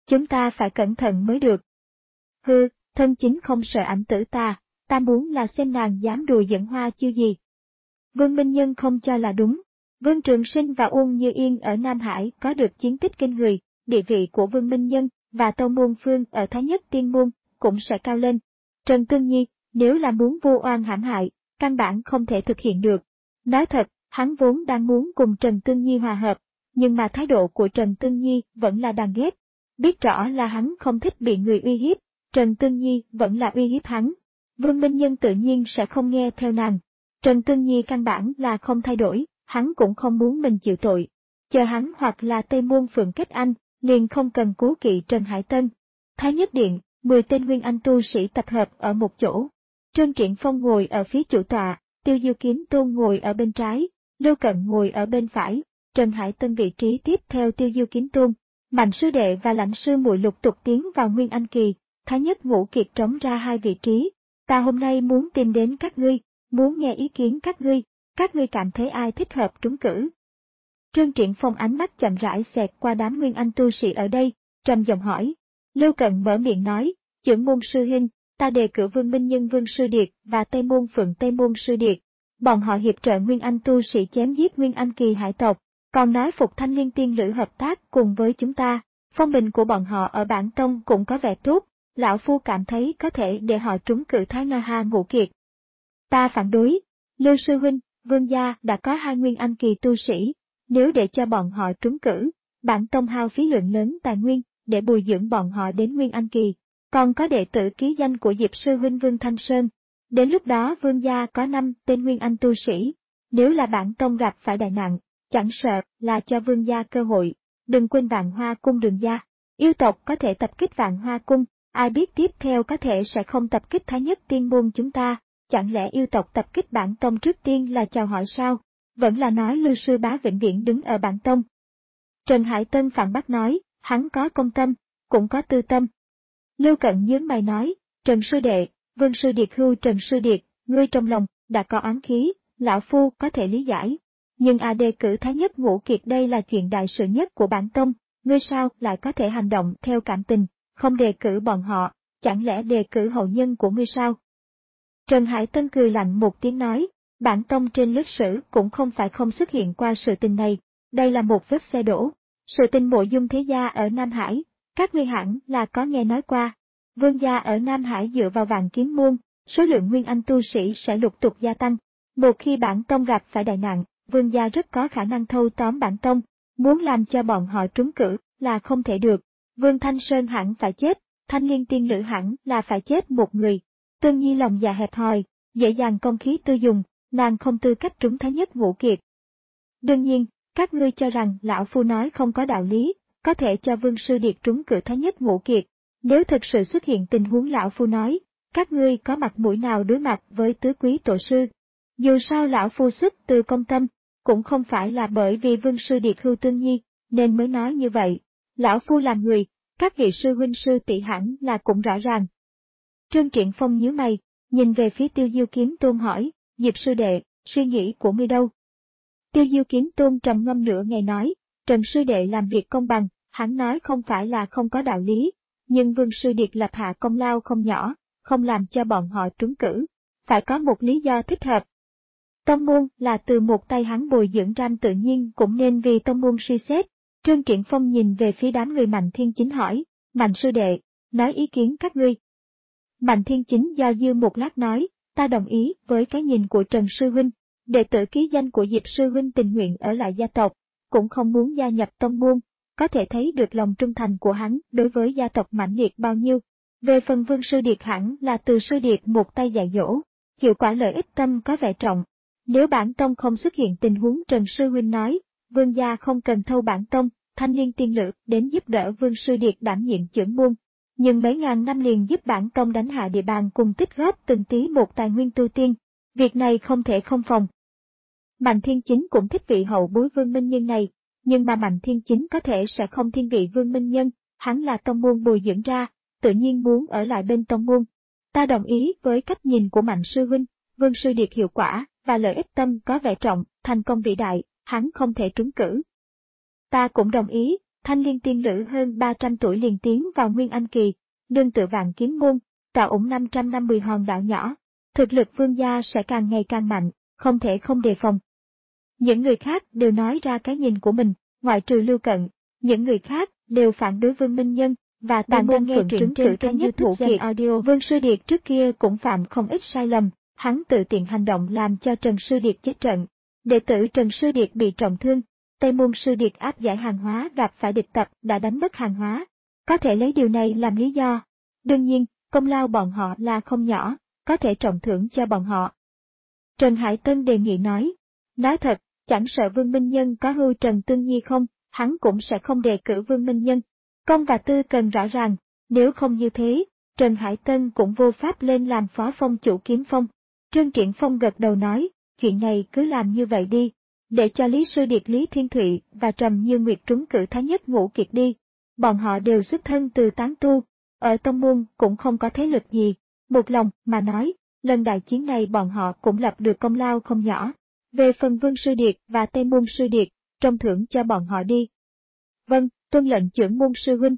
Chúng ta phải cẩn thận mới được. Hừ, thân chính không sợ ảnh tử ta, ta muốn là xem nàng dám đùa giỡn Hoa Chiêu gì. Vương Minh Nhân không cho là đúng. Vương Trường Sinh và Uông Như Yên ở Nam Hải có được chiến tích kinh người, địa vị của Vương Minh Nhân và Tâu Môn Phương ở Thái Nhất Tiên Môn cũng sẽ cao lên. Trần Tương Nhi, nếu là muốn vu oan hãm hại, căn bản không thể thực hiện được. Nói thật, hắn vốn đang muốn cùng Trần Tương Nhi hòa hợp, nhưng mà thái độ của Trần Tương Nhi vẫn là đáng ghét. Biết rõ là hắn không thích bị người uy hiếp, Trần Tương Nhi vẫn là uy hiếp hắn. Vương Minh Nhân tự nhiên sẽ không nghe theo nàng. Trần Tương Nhi căn bản là không thay đổi, hắn cũng không muốn mình chịu tội. Chờ hắn hoặc là Tây Môn Phượng kết anh, liền không cần cố kỵ Trần Hải Tân. Thái Nhất Điện, mười tên Nguyên Anh tu sĩ tập hợp ở một chỗ. Trương Triển Phong ngồi ở phía chủ tọa, Tiêu Diêu Kiếm Tôn ngồi ở bên trái, Lưu Cận ngồi ở bên phải, Trần Hải Tân vị trí tiếp theo Tiêu Diêu Kiếm Tôn. Mạnh sư đệ và lãnh sư muội lục tục tiến vào Nguyên Anh kỳ, Thái Nhất Ngũ Kiệt trống ra hai vị trí. Ta hôm nay muốn tìm đến các ngươi, muốn nghe ý kiến các ngươi, các ngươi cảm thấy ai thích hợp trúng cử. Trương Triển Phong ánh mắt chậm rãi xẹt qua đám Nguyên Anh tu sĩ ở đây, trầm giọng hỏi. Lưu Cận mở miệng nói, Chưởng môn sư huynh, ta đề cử Vương Minh Nhân Vương Sư Điệt và Tây Môn Phượng Tây Môn Sư Điệt. Bọn họ hiệp trợ Nguyên Anh tu sĩ chém giết Nguyên Anh kỳ hải tộc, còn nói phục Thanh Liên Tiên Lữ hợp tác cùng với chúng ta. Phong bình của bọn họ ở bản tông cũng có vẻ tốt, lão phu cảm thấy có thể để họ trúng cử Thái Na Ha Ngũ Kiệt. Ta phản đối, Lưu sư huynh, Vương gia đã có hai Nguyên Anh kỳ tu sĩ, nếu để cho bọn họ trúng cử, bản tông hao phí lượng lớn tài nguyên để bồi dưỡng bọn họ đến Nguyên Anh kỳ, còn có đệ tử ký danh của Diệp sư huynh Vương Thanh Sơn. Đến lúc đó Vương gia có năm tên Nguyên Anh tu sĩ, nếu là bản tông gặp phải đại nạn, chẳng sợ là cho Vương gia cơ hội. Đừng quên Vạn Hoa Cung Đường gia, yêu tộc có thể tập kích Vạn Hoa Cung, ai biết tiếp theo có thể sẽ không tập kích Thái Nhất Tiên Môn chúng ta, chẳng lẽ yêu tộc tập kích bản tông trước tiên là chào hỏi sao, vẫn là nói Lưu sư bá vĩnh viễn đứng ở bản tông. Trần Hải Tân phản bác nói, hắn có công tâm, cũng có tư tâm. Lưu Cận nhướng mày nói, Trần sư đệ, Vương sư điệt hưu Trần sư điệt, ngươi trong lòng đã có oán khí, lão phu có thể lý giải. Nhưng a đề cử Thái Nhất Ngũ Kiệt đây là chuyện đại sự nhất của bản tông, ngươi sao lại có thể hành động theo cảm tình, không đề cử bọn họ, chẳng lẽ đề cử hậu nhân của ngươi sao? Trần Hải Tân cười lạnh một tiếng nói, bản tông trên lịch sử cũng không phải không xuất hiện qua sự tình này, đây là một vết xe đổ. Sự tình Mộ Dung thế gia ở Nam Hải, các ngươi hẳn là có nghe nói qua. Vương gia ở Nam Hải dựa vào Vạn Kiếm môn, số lượng Nguyên Anh tu sĩ sẽ lục tục gia tăng. Một khi bản tông gặp phải đại nạn, Vương gia rất có khả năng thâu tóm bản tông, muốn làm cho bọn họ trúng cử là không thể được. Vương Thanh Sơn hẳn phải chết, Thanh Liên Tiên Lữ hẳn là phải chết một người. Tương Nhi lòng dạ hẹp hòi, dễ dàng công khí tư dùng, nàng không tư cách trúng Thái Nhất Ngũ Kiệt. Đương nhiên, các ngươi cho rằng lão phu nói không có đạo lý, có thể cho Vương sư điệt trúng cử Thái Nhất Ngũ Kiệt. Nếu thực sự xuất hiện tình huống lão phu nói, các ngươi có mặt mũi nào đối mặt với tứ quý tổ sư? Dù sao lão phu xuất từ công tâm, cũng không phải là bởi vì Vương sư điệt hưu Tương Nhi, nên mới nói như vậy. Lão phu là người, các vị sư huynh sư tỷ hẳn là cũng rõ ràng. Trương Triển Phong nhíu mày, nhìn về phía Tiêu Diêu Kiếm Tôn hỏi, Diệp sư đệ, suy nghĩ của ngươi đâu? Tiêu Diêu Kiếm Tôn trầm ngâm nửa ngày nói, Trần sư đệ làm việc công bằng, hắn nói không phải là không có đạo lý, nhưng Vương sư điệt lập hạ công lao không nhỏ, không làm cho bọn họ trúng cử, phải có một lý do thích hợp. Tông môn là từ một tay hắn bồi dưỡng ra tự nhiên cũng nên vì tông môn suy xét. Trương Triển Phong nhìn về phía đám người Mạnh Thiên Chính hỏi, Mạnh sư đệ, nói ý kiến các ngươi. Mạnh Thiên Chính do dự một lát nói, ta đồng ý với cái nhìn của Trần sư huynh, đệ tử ký danh của Diệp sư huynh tình nguyện ở lại gia tộc, cũng không muốn gia nhập tông môn, có thể thấy được lòng trung thành của hắn đối với gia tộc mãnh liệt bao nhiêu. Về phần Vương sư điệt hẳn là từ sư điệt một tay dạy dỗ, hiệu quả lợi ích tâm có vẻ trọng. Nếu bản tông không xuất hiện tình huống Trần sư huynh nói, Vương gia không cần thâu bản tông, Thanh Liên Tiên Lữ đến giúp đỡ Vương sư điệt đảm nhiệm chưởng môn. Nhưng mấy ngàn năm liền giúp bản tông đánh hạ địa bàn cùng tích góp từng tí một tài nguyên tu tiên, việc này không thể không phòng. Mạnh Thiên Chính cũng thích vị hậu bối Vương Minh Nhân này, nhưng mà Mạnh Thiên Chính có thể sẽ không thiên vị Vương Minh Nhân, hắn là tông môn bồi dưỡng ra, tự nhiên muốn ở lại bên tông môn. Ta đồng ý với cách nhìn của Mạnh sư huynh, Vương sư điệt hiệu quả và lợi ích tâm có vẻ trọng, thành công vĩ đại, hắn không thể trúng cử. Ta cũng đồng ý, Thanh Liên tiên nữ hơn ba trăm tuổi liền tiến vào Nguyên Anh kỳ, nương tựa Vạn Kiếm môn, tạo ủng năm trăm năm mươi hòn đảo nhỏ. Thực lực Vương gia sẽ càng ngày càng mạnh, không thể không đề phòng. Những người khác đều nói ra cái nhìn của mình, ngoại trừ Lưu Cận, những người khác đều phản đối Vương Minh Nhân và Tàn Đăng Phượng trúng cử Thái Nhất Ngũ Kiệt. Vương Sư Điệt trước kia cũng phạm không ít sai lầm, hắn tự tiện hành động làm cho Trần Sư Điệt chết trận. Đệ tử Trần Sư Điệt bị trọng thương, Tây Môn Sư Điệt áp giải hàng hóa gặp phải địch tập đã đánh mất hàng hóa. Có thể lấy điều này làm lý do. Đương nhiên, công lao bọn họ là không nhỏ, có thể trọng thưởng cho bọn họ. Trần Hải Tân đề nghị nói, nói thật, chẳng sợ Vương Minh Nhân có hưu Trần Tương Nhi không, hắn cũng sẽ không đề cử Vương Minh Nhân. Công và tư cần rõ ràng, nếu không như thế, Trần Hải Tân cũng vô pháp lên làm phó phong chủ Kiếm Phong. Trương Triển Phong gật đầu nói, chuyện này cứ làm như vậy đi, để cho Lý Sư Điệt Lý Thiên Thụy và Trầm Như Nguyệt trúng cử Thái Nhất Ngũ Kiệt đi. Bọn họ đều xuất thân từ tán tu, ở tông môn cũng không có thế lực gì, một lòng mà nói, lần đại chiến này bọn họ cũng lập được công lao không nhỏ. Về phần Vương Sư Điệt và Tây Môn Sư Điệt, trông thưởng cho bọn họ đi. Vâng, tuân lệnh trưởng môn sư huynh.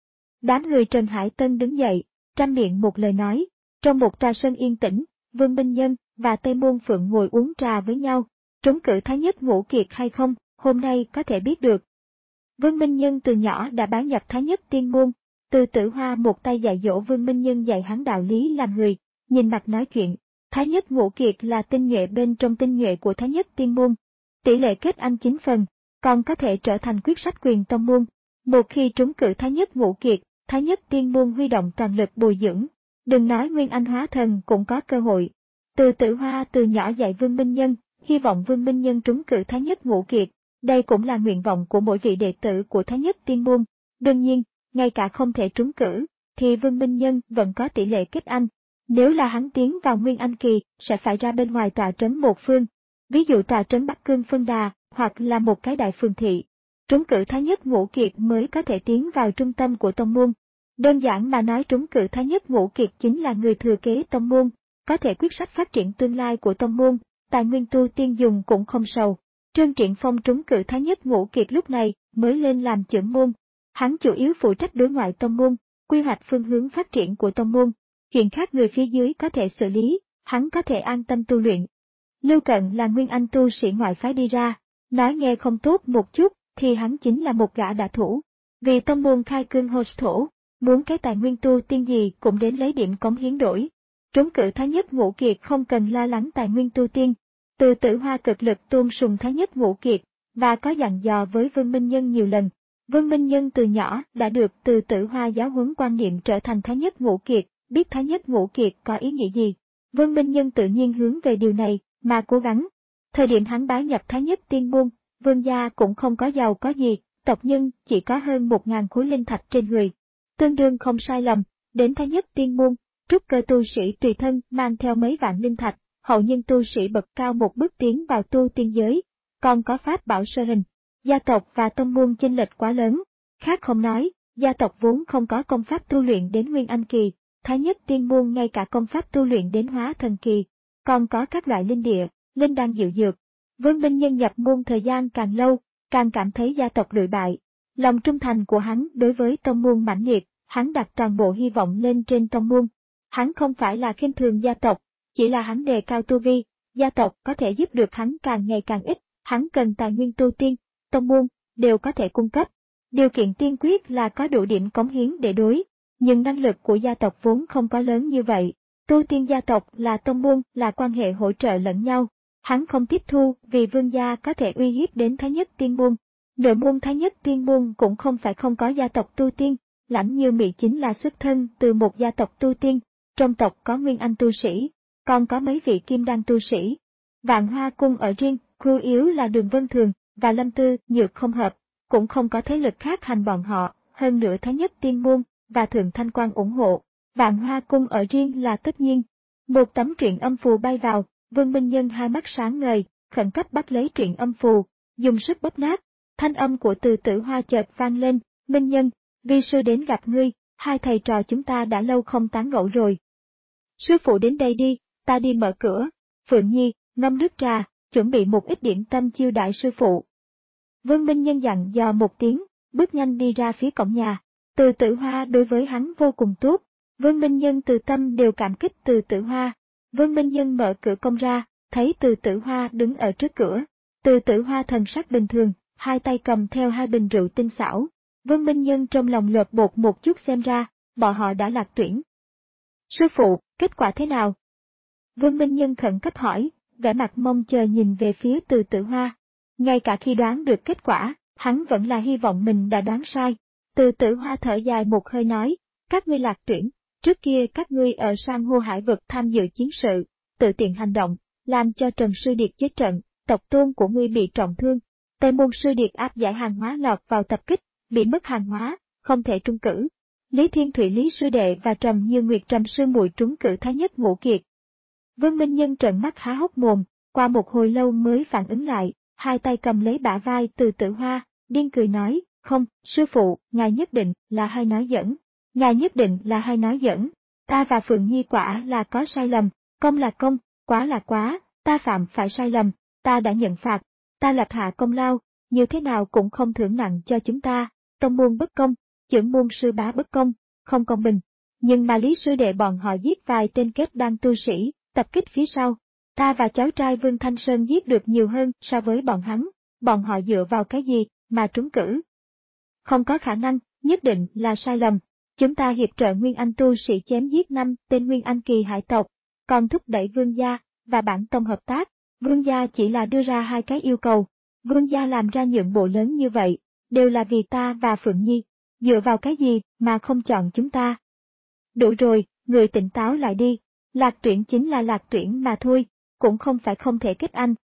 Đám người Trần Hải Tân đứng dậy, trăm miệng một lời nói, trong một trà sân yên tĩnh, Vương Minh Nhân và Tây Môn Phượng ngồi uống trà với nhau, trúng cử Thái Nhất Ngũ Kiệt hay không, hôm nay có thể biết được. Vương Minh Nhân từ nhỏ đã bái nhập Thái Nhất Tiên môn, Từ Tử Hoa một tay dạy dỗ Vương Minh Nhân dạy hắn đạo lý làm người, nhìn mặt nói chuyện. Thái Nhất Ngũ Kiệt là tinh nhuệ bên trong tinh nhuệ của Thái Nhất Tiên môn, tỷ lệ kết anh chín phần, còn có thể trở thành quyết sách quyền tông môn. Một khi trúng cử Thái Nhất Ngũ Kiệt, Thái Nhất Tiên môn huy động toàn lực bồi dưỡng, đừng nói Nguyên Anh hóa thần cũng có cơ hội. Từ Tử Hoa từ nhỏ dạy Vương Minh Nhân, hy vọng Vương Minh Nhân trúng cử Thái Nhất Ngũ Kiệt, đây cũng là nguyện vọng của mỗi vị đệ tử của Thái Nhất Tiên môn. Đương nhiên, ngay cả không thể trúng cử, thì Vương Minh Nhân vẫn có tỷ lệ kết anh. Nếu là hắn tiến vào Nguyên Anh kỳ, sẽ phải ra bên ngoài tọa trấn một phương, ví dụ tọa trấn Bắc Cương Phân Đà, hoặc là một cái đại phường thị. Trúng cử Thái Nhất Ngũ Kiệt mới có thể tiến vào trung tâm của tông môn. Đơn giản mà nói trúng cử Thái Nhất Ngũ Kiệt chính là người thừa kế tông môn, có thể quyết sách phát triển tương lai của tông môn, tài nguyên tu tiên dùng cũng không sầu. Trương Triển Phong trúng cử Thái Nhất Ngũ Kiệt lúc này mới lên làm trưởng môn. Hắn chủ yếu phụ trách đối ngoại tông môn, quy hoạch phương hướng phát triển của tông môn. Chuyện khác người phía dưới có thể xử lý, hắn có thể an tâm tu luyện. Lưu Cận là Nguyên Anh tu sĩ ngoại phái đi ra, nói nghe không tốt một chút, thì hắn chính là một gã đả thủ. Vì tông môn khai cương hô thổ, muốn cái tài nguyên tu tiên gì cũng đến lấy điểm cống hiến đổi. Trúng cử Thái Nhất Ngũ Kiệt không cần lo lắng tài nguyên tu tiên. Từ Tử Hoa cực lực tôn sùng Thái Nhất Ngũ Kiệt, và có dặn dò với Vương Minh Nhân nhiều lần. Vương Minh Nhân từ nhỏ đã được Từ Tử Hoa giáo huấn quan niệm trở thành Thái Nhất Ngũ Kiệt, biết Thái Nhất Ngũ Kiệt có ý nghĩa gì. Vương Minh Nhân tự nhiên hướng về điều này, mà cố gắng. Thời điểm hắn bái nhập Thái Nhất Tiên môn, Vương gia cũng không có giàu có gì, tộc nhân chỉ có hơn một ngàn khối linh thạch trên người. Tương đương không sai lầm, đến Thái Nhất Tiên môn, trúc cơ tu sĩ tùy thân mang theo mấy vạn linh thạch, hậu nhân tu sĩ bậc cao một bước tiến vào tu tiên giới, còn có pháp bảo sơ hình. Gia tộc và tông môn chênh lệch quá lớn, khác không nói, gia tộc vốn không có công pháp tu luyện đến Nguyên Anh kỳ, Thái Nhất Tiên môn ngay cả công pháp tu luyện đến Hóa Thần kỳ, còn có các loại linh địa, linh đan diệu dược. Vương Minh Nhân nhập môn thời gian càng lâu, càng cảm thấy gia tộc lụi bại. Lòng trung thành của hắn đối với tông môn mãnh liệt, hắn đặt toàn bộ hy vọng lên trên tông môn. Hắn không phải là khinh thường gia tộc, chỉ là hắn đề cao tu vi, gia tộc có thể giúp được hắn càng ngày càng ít, hắn cần tài nguyên tu tiên, tông môn đều có thể cung cấp. Điều kiện tiên quyết là có đủ điểm cống hiến để đối, nhưng năng lực của gia tộc vốn không có lớn như vậy. Tu tiên gia tộc là tông môn là quan hệ hỗ trợ lẫn nhau. Hắn không tiếp thu vì vương gia có thể uy hiếp đến Thái Nhất Tiên môn. Nội môn Thái Nhất Tiên môn cũng không phải không có gia tộc tu tiên, Lãnh Như Mị chính là xuất thân từ một gia tộc tu tiên, trong tộc có Nguyên Anh tu sĩ, còn có mấy vị Kim Đan tu sĩ. Vạn Hoa cung ở riêng, crew yếu là Đường Vân Thường và Lâm Tư Nhược không hợp, cũng không có thế lực khác hành bọn họ, hơn nữa Thái Nhất Tiên môn và Thượng Thanh Quan ủng hộ. Vạn Hoa cung ở riêng là tất nhiên. Một tấm truyện âm phù bay vào, Vương Minh Nhân hai mắt sáng ngời, khẩn cấp bắt lấy truyện âm phù, dùng sức bóp nát. Thanh âm của Từ Tử Hoa chợt vang lên, Minh Nhân, vi sư đến gặp ngươi, hai thầy trò chúng ta đã lâu không tán gẫu rồi. Sư phụ đến đây đi, ta đi mở cửa. Phượng Nhi, ngâm nước trà, chuẩn bị một ít điểm tâm chiêu đãi sư phụ. Vương Minh Nhân dặn dò một tiếng, bước nhanh đi ra phía cổng nhà. Từ Tử Hoa đối với hắn vô cùng tốt, Vương Minh Nhân từ tâm đều cảm kích Từ Tử Hoa. Vương Minh Nhân mở cửa công ra, thấy Từ Tử Hoa đứng ở trước cửa. Từ Tử Hoa thần sắc bình thường, hai tay cầm theo hai bình rượu tinh xảo. Vương Minh Nhân trong lòng lột bột một chút xem ra, bọn họ đã lạc tuyển. Sư phụ, kết quả thế nào? Vương Minh Nhân khẩn cấp hỏi, vẻ mặt mong chờ nhìn về phía Từ Tử Hoa. Ngay cả khi đoán được kết quả, hắn vẫn là hy vọng mình đã đoán sai. Từ Tử Hoa thở dài một hơi nói, các ngươi lạc tuyển, trước kia các ngươi ở San hô hải vực tham dự chiến sự, tự tiện hành động, làm cho Trần Sư Điệt chết trận, tộc tôn của ngươi bị trọng thương. Tây Môn Sư Điệt áp giải hàng hóa lọt vào tập kích, bị mất hàng hóa, không thể trung cử. Lý Thiên Thụy Lý Sư Đệ và Trầm Như Nguyệt Trầm Sư Muội trúng cử Thái Nhất Ngũ Kiệt. Vương Minh Nhân trợn mắt há hốc mồm, qua một hồi lâu mới phản ứng lại, hai tay cầm lấy bả vai Từ Tử Hoa, điên cười nói, không, sư phụ, ngài nhất định là hay nói giỡn, ngài nhất định là hay nói giỡn, ta và Phượng Nhi quả là có sai lầm, công là công, quá là quá, ta phạm phải sai lầm, ta đã nhận phạt, ta lập hạ công lao, như thế nào cũng không thưởng nặng cho chúng ta, tông môn bất công, chưởng môn sư bá bất công, không công bình. Nhưng mà Lý Sư Đệ bọn họ giết vài tên kết đan tu sĩ, tập kích phía sau. Ta và cháu trai Vương Thanh Sơn giết được nhiều hơn so với bọn hắn, bọn họ dựa vào cái gì mà trúng cử? Không có khả năng, nhất định là sai lầm. Chúng ta hiệp trợ Nguyên Anh tu sĩ chém giết năm tên Nguyên Anh kỳ hải tộc, còn thúc đẩy Vương gia và bản tông hợp tác. Vương gia chỉ là đưa ra hai cái yêu cầu. Vương gia làm ra nhượng bộ lớn như vậy, đều là vì ta và Phượng Nhi. Dựa vào cái gì mà không chọn chúng ta? Đủ rồi, người tỉnh táo lại đi. Lạc tuyển chính là lạc tuyển mà thôi, cũng không phải không thể kết anh.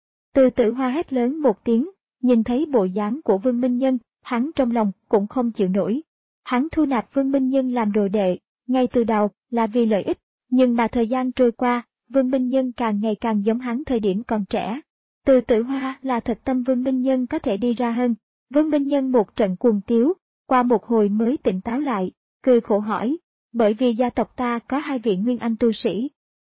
Từ Tử Hoa hét lớn một tiếng, nhìn thấy bộ dáng của Vương Minh Nhân, hắn trong lòng cũng không chịu nổi. Hắn thu nạp Vương Minh Nhân làm đồ đệ, ngay từ đầu là vì lợi ích, nhưng mà thời gian trôi qua, Vương Minh Nhân càng ngày càng giống hắn thời điểm còn trẻ. Từ Tử Hoa là thật tâm Vương Minh Nhân có thể đi ra hơn. Vương Minh Nhân một trận cuồng tiếu, qua một hồi mới tỉnh táo lại, cười khổ hỏi, bởi vì gia tộc ta có hai vị Nguyên Anh tu sĩ.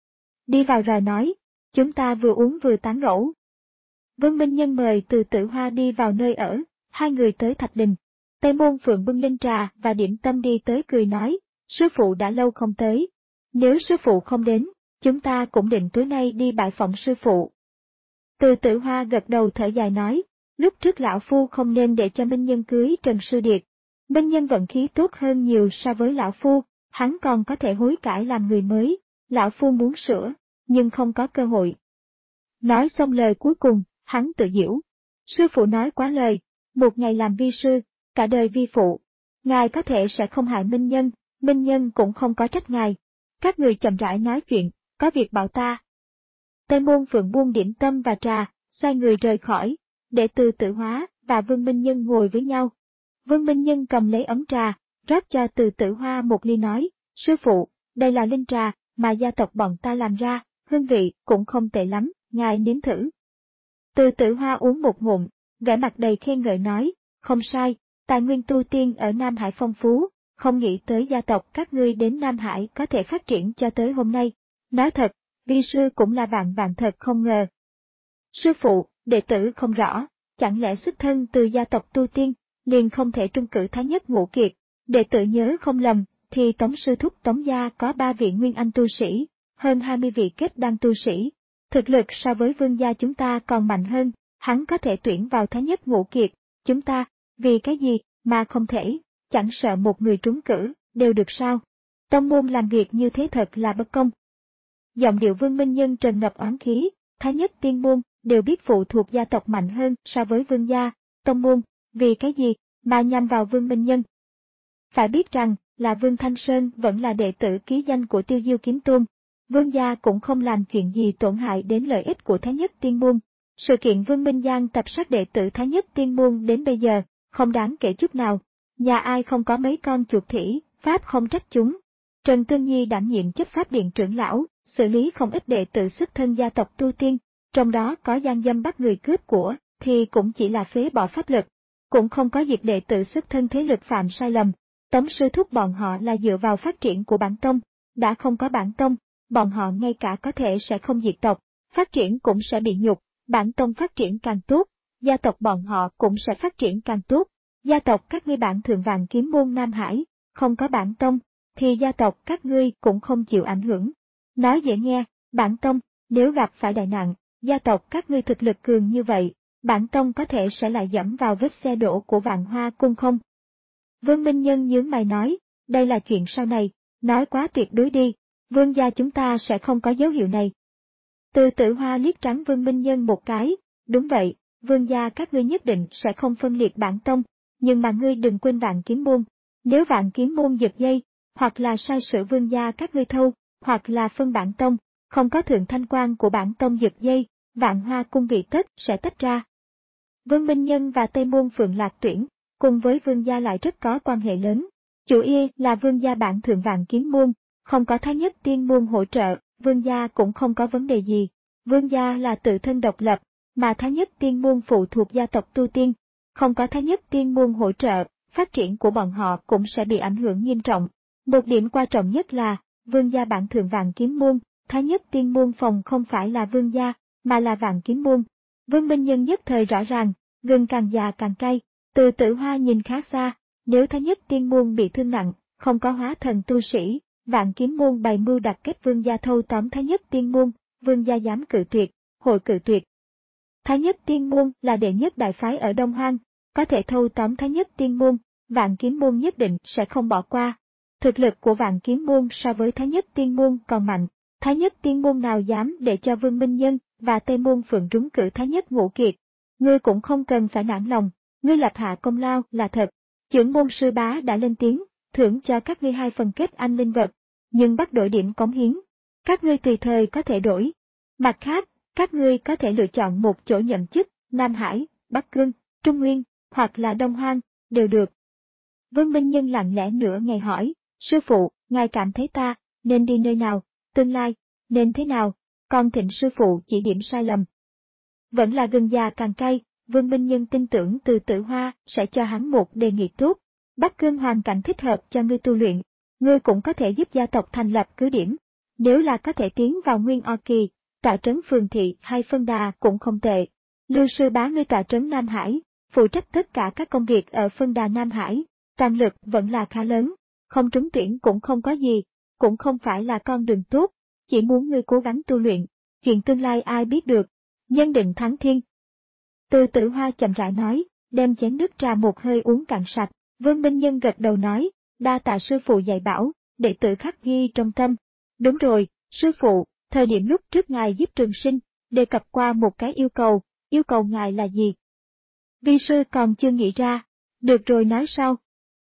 Đi vào rồi nói, chúng ta vừa uống vừa tán gẫu. Vương Minh Nhân mời Từ Tử Hoa đi vào nơi ở, hai người tới Thạch Đình. Tây Môn Phượng bưng lên trà và điểm tâm đi tới cười nói, sư phụ đã lâu không tới. Nếu sư phụ không đến, chúng ta cũng định tối nay đi bãi phỏng sư phụ. Từ Tử Hoa gật đầu thở dài nói, lúc trước lão phu không nên để cho Minh Nhân cưới Trần Sư Điệt. Minh Nhân vận khí tốt hơn nhiều so với lão phu, hắn còn có thể hối cải làm người mới, lão phu muốn sửa, nhưng không có cơ hội. Nói xong lời cuối cùng, hắn tự giễu. Sư phụ nói quá lời, một ngày làm vi sư, cả đời vi phụ. Ngài có thể sẽ không hại Minh Nhân, Minh Nhân cũng không có trách ngài. Các người chậm rãi nói chuyện, có việc bảo ta. Tây Môn Phượng buông điểm tâm và trà, xoay người rời khỏi, để Từ Tử Hoa và Vương Minh Nhân ngồi với nhau. Vương Minh Nhân cầm lấy ấm trà, rót cho Từ Tử Hoa một ly nói, sư phụ, đây là linh trà mà gia tộc bọn ta làm ra, hương vị cũng không tệ lắm, ngài nếm thử. Từ Tử Hoa uống một ngụm, vẻ mặt đầy khen ngợi nói, không sai, tài nguyên tu tiên ở Nam Hải phong phú, không nghĩ tới gia tộc các ngươi đến Nam Hải có thể phát triển cho tới hôm nay. Nói thật, vi sư cũng là vạn vạn thật không ngờ. Sư phụ, đệ tử không rõ, chẳng lẽ xuất thân từ gia tộc tu tiên, liền không thể trung cử Thái Nhất Ngũ Kiệt. Đệ tử nhớ không lầm, thì Tống sư thúc Tống gia có ba vị Nguyên Anh tu sĩ, hơn hai mươi vị kết đan tu sĩ. Thực lực so với Vương gia chúng ta còn mạnh hơn, hắn có thể tuyển vào Thái Nhất Ngũ Kiệt. Chúng ta, vì cái gì mà không thể, chẳng sợ một người trúng cử, đều được sao? Tông môn làm việc như thế thật là bất công. Giọng điệu Vương Minh Nhân tràn ngập oán khí, Thái Nhất tiên môn đều biết phụ thuộc gia tộc mạnh hơn so với Vương gia, tông môn, vì cái gì mà nhằm vào Vương Minh Nhân? Phải biết rằng, là Vương Thanh Sơn vẫn là đệ tử ký danh của Tiêu Diêu Kiếm Tôn. Vương gia cũng không làm chuyện gì tổn hại đến lợi ích của Thái Nhất tiên môn. Sự kiện Vương Minh Giang tập sát đệ tử Thái Nhất tiên môn đến bây giờ, không đáng kể chút nào. Nhà ai không có mấy con chuột thỉ, pháp không trách chúng. Trần Tương Nhi đảm nhiệm chấp pháp điện trưởng lão, xử lý không ít đệ tử xuất thân gia tộc tu tiên, trong đó có gian dâm bắt người cướp của, thì cũng chỉ là phế bỏ pháp lực. Cũng không có việc đệ tử xuất thân thế lực phạm sai lầm. Tống sư thúc bọn họ là dựa vào phát triển của bản tông, đã không có bản tông, bọn họ ngay cả có thể sẽ không diệt tộc, phát triển cũng sẽ bị nhục, bản tông phát triển càng tốt, gia tộc bọn họ cũng sẽ phát triển càng tốt. Gia tộc các ngươi bản thượng Vạn Kiếm môn Nam Hải, không có bản tông, thì gia tộc các ngươi cũng không chịu ảnh hưởng. Nói dễ nghe, bản tông, nếu gặp phải đại nạn, gia tộc các ngươi thực lực cường như vậy, bản tông có thể sẽ lại dẫm vào vết xe đổ của Vạn Hoa cung không? Vương Minh Nhân nhướng mày nói, đây là chuyện sau này, nói quá tuyệt đối đi, vương gia chúng ta sẽ không có dấu hiệu này. Từ Tử Hoa liếc trắng Vương Minh Nhân một cái, đúng vậy, vương gia các ngươi nhất định sẽ không phân liệt bản tông, nhưng mà ngươi đừng quên Vạn Kiếm môn, nếu Vạn Kiếm môn giật dây, hoặc là sai sử vương gia các ngươi thâu, hoặc là phân bản tông, không có thượng thanh quan của bản tông giật dây, Vạn Hoa cung vị tất sẽ tách ra. Vương Minh Nhân và Tây môn Phượng Lạc Tuyển, cùng với vương gia lại rất có quan hệ lớn. Chủ yếu là vương gia bản thượng Vạn Kiếm môn, không có Thái Nhất Tiên môn hỗ trợ, vương gia cũng không có vấn đề gì. Vương gia là tự thân độc lập, mà Thái Nhất Tiên môn phụ thuộc gia tộc tu tiên, không có Thái Nhất Tiên môn hỗ trợ, phát triển của bọn họ cũng sẽ bị ảnh hưởng nghiêm trọng. Một điểm quan trọng nhất là, vương gia bản thượng Vạn Kiếm môn, Thái Nhất Tiên môn phòng không phải là vương gia, mà là Vạn Kiếm môn. Vương Minh Nhân nhất thời rõ ràng, gừng càng già càng cay, Từ Tử Hoa nhìn khá xa, nếu Thái Nhất Tiên môn bị thương nặng, không có hóa thần tu sĩ, Vạn Kiếm môn bày mưu đặt kết vương gia thâu tóm Thái Nhất Tiên môn, vương gia dám cự tuyệt, hội cự tuyệt. Thái Nhất Tiên môn là đệ nhất đại phái ở Đông Hoang, có thể thâu tóm Thái Nhất Tiên môn, Vạn Kiếm môn nhất định sẽ không bỏ qua. Thực lực của Vạn Kiếm môn so với Thái Nhất Tiên môn còn mạnh, Thái Nhất Tiên môn nào dám để cho Vương Minh Nhân và Tây môn Phượng trúng cử Thái Nhất Ngũ Kiệt. Ngươi cũng không cần phải nản lòng, ngươi lập hạ công lao là thật. Chưởng môn sư bá đã lên tiếng, thưởng cho các ngươi hai phần kết anh linh vật, nhưng bắt đổi điểm cống hiến. Các ngươi tùy thời có thể đổi. Mặt khác, các ngươi có thể lựa chọn một chỗ nhậm chức, Nam Hải, Bắc Cương, Trung Nguyên, hoặc là Đông Hoang, đều được. Vương Minh Nhân lặng lẽ nửa ngày hỏi, sư phụ, ngài cảm thấy ta, nên đi nơi nào, tương lai, nên thế nào, còn thỉnh sư phụ chỉ điểm sai lầm. Vẫn là gừng già càng cay, Vương Minh Nhân tin tưởng Từ Tử Hoa sẽ cho hắn một đề nghị tốt. Bắc Cương hoàn cảnh thích hợp cho ngươi tu luyện, ngươi cũng có thể giúp gia tộc thành lập cứ điểm. Nếu là có thể tiến vào Nguyên O Kỳ, tọa trấn Phường Thị hay Phân Đà cũng không tệ. Lưu sư bá ngươi tọa trấn Nam Hải, phụ trách tất cả các công việc ở Phân Đà Nam Hải, toàn lực vẫn là khá lớn, không trúng tuyển cũng không có gì, cũng không phải là con đường tốt, chỉ muốn ngươi cố gắng tu luyện, chuyện tương lai ai biết được, nhân định thắng thiên. Từ Tử Hoa chậm rãi nói, đem chén nước trà một hơi uống cạn sạch, Vương Minh Nhân gật đầu nói, đa tạ sư phụ dạy bảo, đệ tử khắc ghi trong tâm. Đúng rồi, sư phụ, thời điểm lúc trước ngài giúp Trường Sinh, đề cập qua một cái yêu cầu, yêu cầu ngài là gì? Vi sư còn chưa nghĩ ra, được rồi nói sau.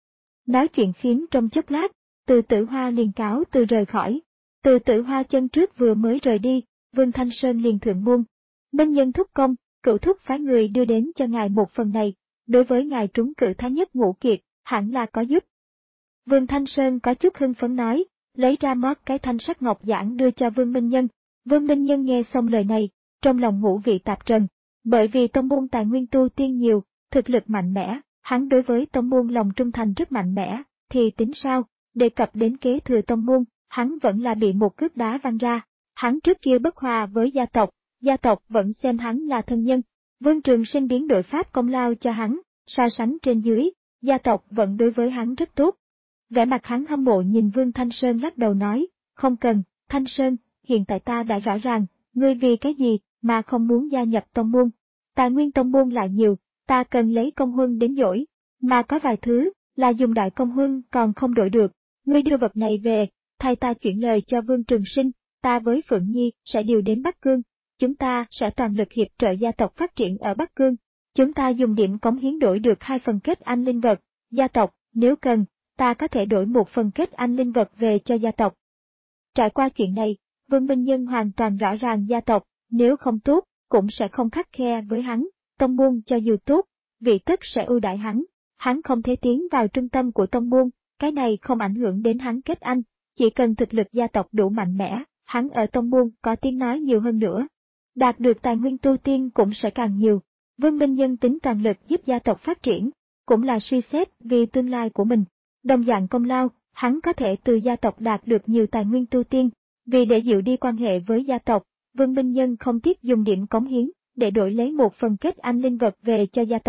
Nói chuyện phiếm trong chốc lát, Từ Tử Hoa liền cáo từ rời khỏi. Từ Tử Hoa chân trước vừa mới rời đi, Vương Thanh Sơn liền thượng môn. Minh Nhân thúc công, cựu thúc phái người đưa đến cho ngài một phần này, đối với ngài trúng cử Thái Nhất Ngũ Kiệt, hẳn là có giúp. Vương Thanh Sơn có chút hưng phấn nói, lấy ra mót cái thanh sắc ngọc giản đưa cho Vương Minh Nhân. Vương Minh Nhân nghe xong lời này, trong lòng ngũ vị tạp trần, bởi vì tông môn tài nguyên tu tiên nhiều, thực lực mạnh mẽ, hắn đối với tông môn lòng trung thành rất mạnh mẽ, thì tính sao, đề cập đến kế thừa tông môn, hắn vẫn là bị một cước đá văng ra. Hắn trước kia bất hòa với gia tộc, gia tộc vẫn xem hắn là thân nhân. Vương Trường Sinh biến đổi pháp công lao cho hắn, so sánh trên dưới, gia tộc vẫn đối với hắn rất tốt. Vẻ mặt hắn hâm mộ nhìn Vương Thanh Sơn lắc đầu nói, không cần, Thanh Sơn, hiện tại ta đã rõ ràng, ngươi vì cái gì mà không muốn gia nhập tông môn. Tài nguyên tông môn lại nhiều, ta cần lấy công huân đến dỗi, mà có vài thứ là dùng đại công huân còn không đổi được. Ngươi đưa vật này về, thay ta chuyển lời cho Vương Trường Sinh, ta với Phượng Nhi sẽ điều đến Bắc Cương. Chúng ta sẽ toàn lực hiệp trợ gia tộc phát triển ở Bắc Cương. Chúng ta dùng điểm cống hiến đổi được hai phần kết anh linh vật. Gia tộc, nếu cần, ta có thể đổi một phần kết anh linh vật về cho gia tộc. Trải qua chuyện này, Vương Minh Nhân hoàn toàn rõ ràng gia tộc, nếu không tốt, cũng sẽ không khắt khe với hắn. Tông môn cho dù tốt, vị tất sẽ ưu đãi hắn. Hắn không thể tiến vào trung tâm của tông môn, cái này không ảnh hưởng đến hắn kết anh. Chỉ cần thực lực gia tộc đủ mạnh mẽ, hắn ở tông môn có tiếng nói nhiều hơn nữa. Đạt được tài nguyên tu tiên cũng sẽ càng nhiều. Vương Minh Nhân tính toàn lực giúp gia tộc phát triển, cũng là suy xét vì tương lai của mình. Đồng dạng công lao, hắn có thể từ gia tộc đạt được nhiều tài nguyên tu tiên. Vì để dịu đi quan hệ với gia tộc, Vương Minh Nhân không tiếc dùng điểm cống hiến để đổi lấy một phần kết anh linh vật về cho gia tộc.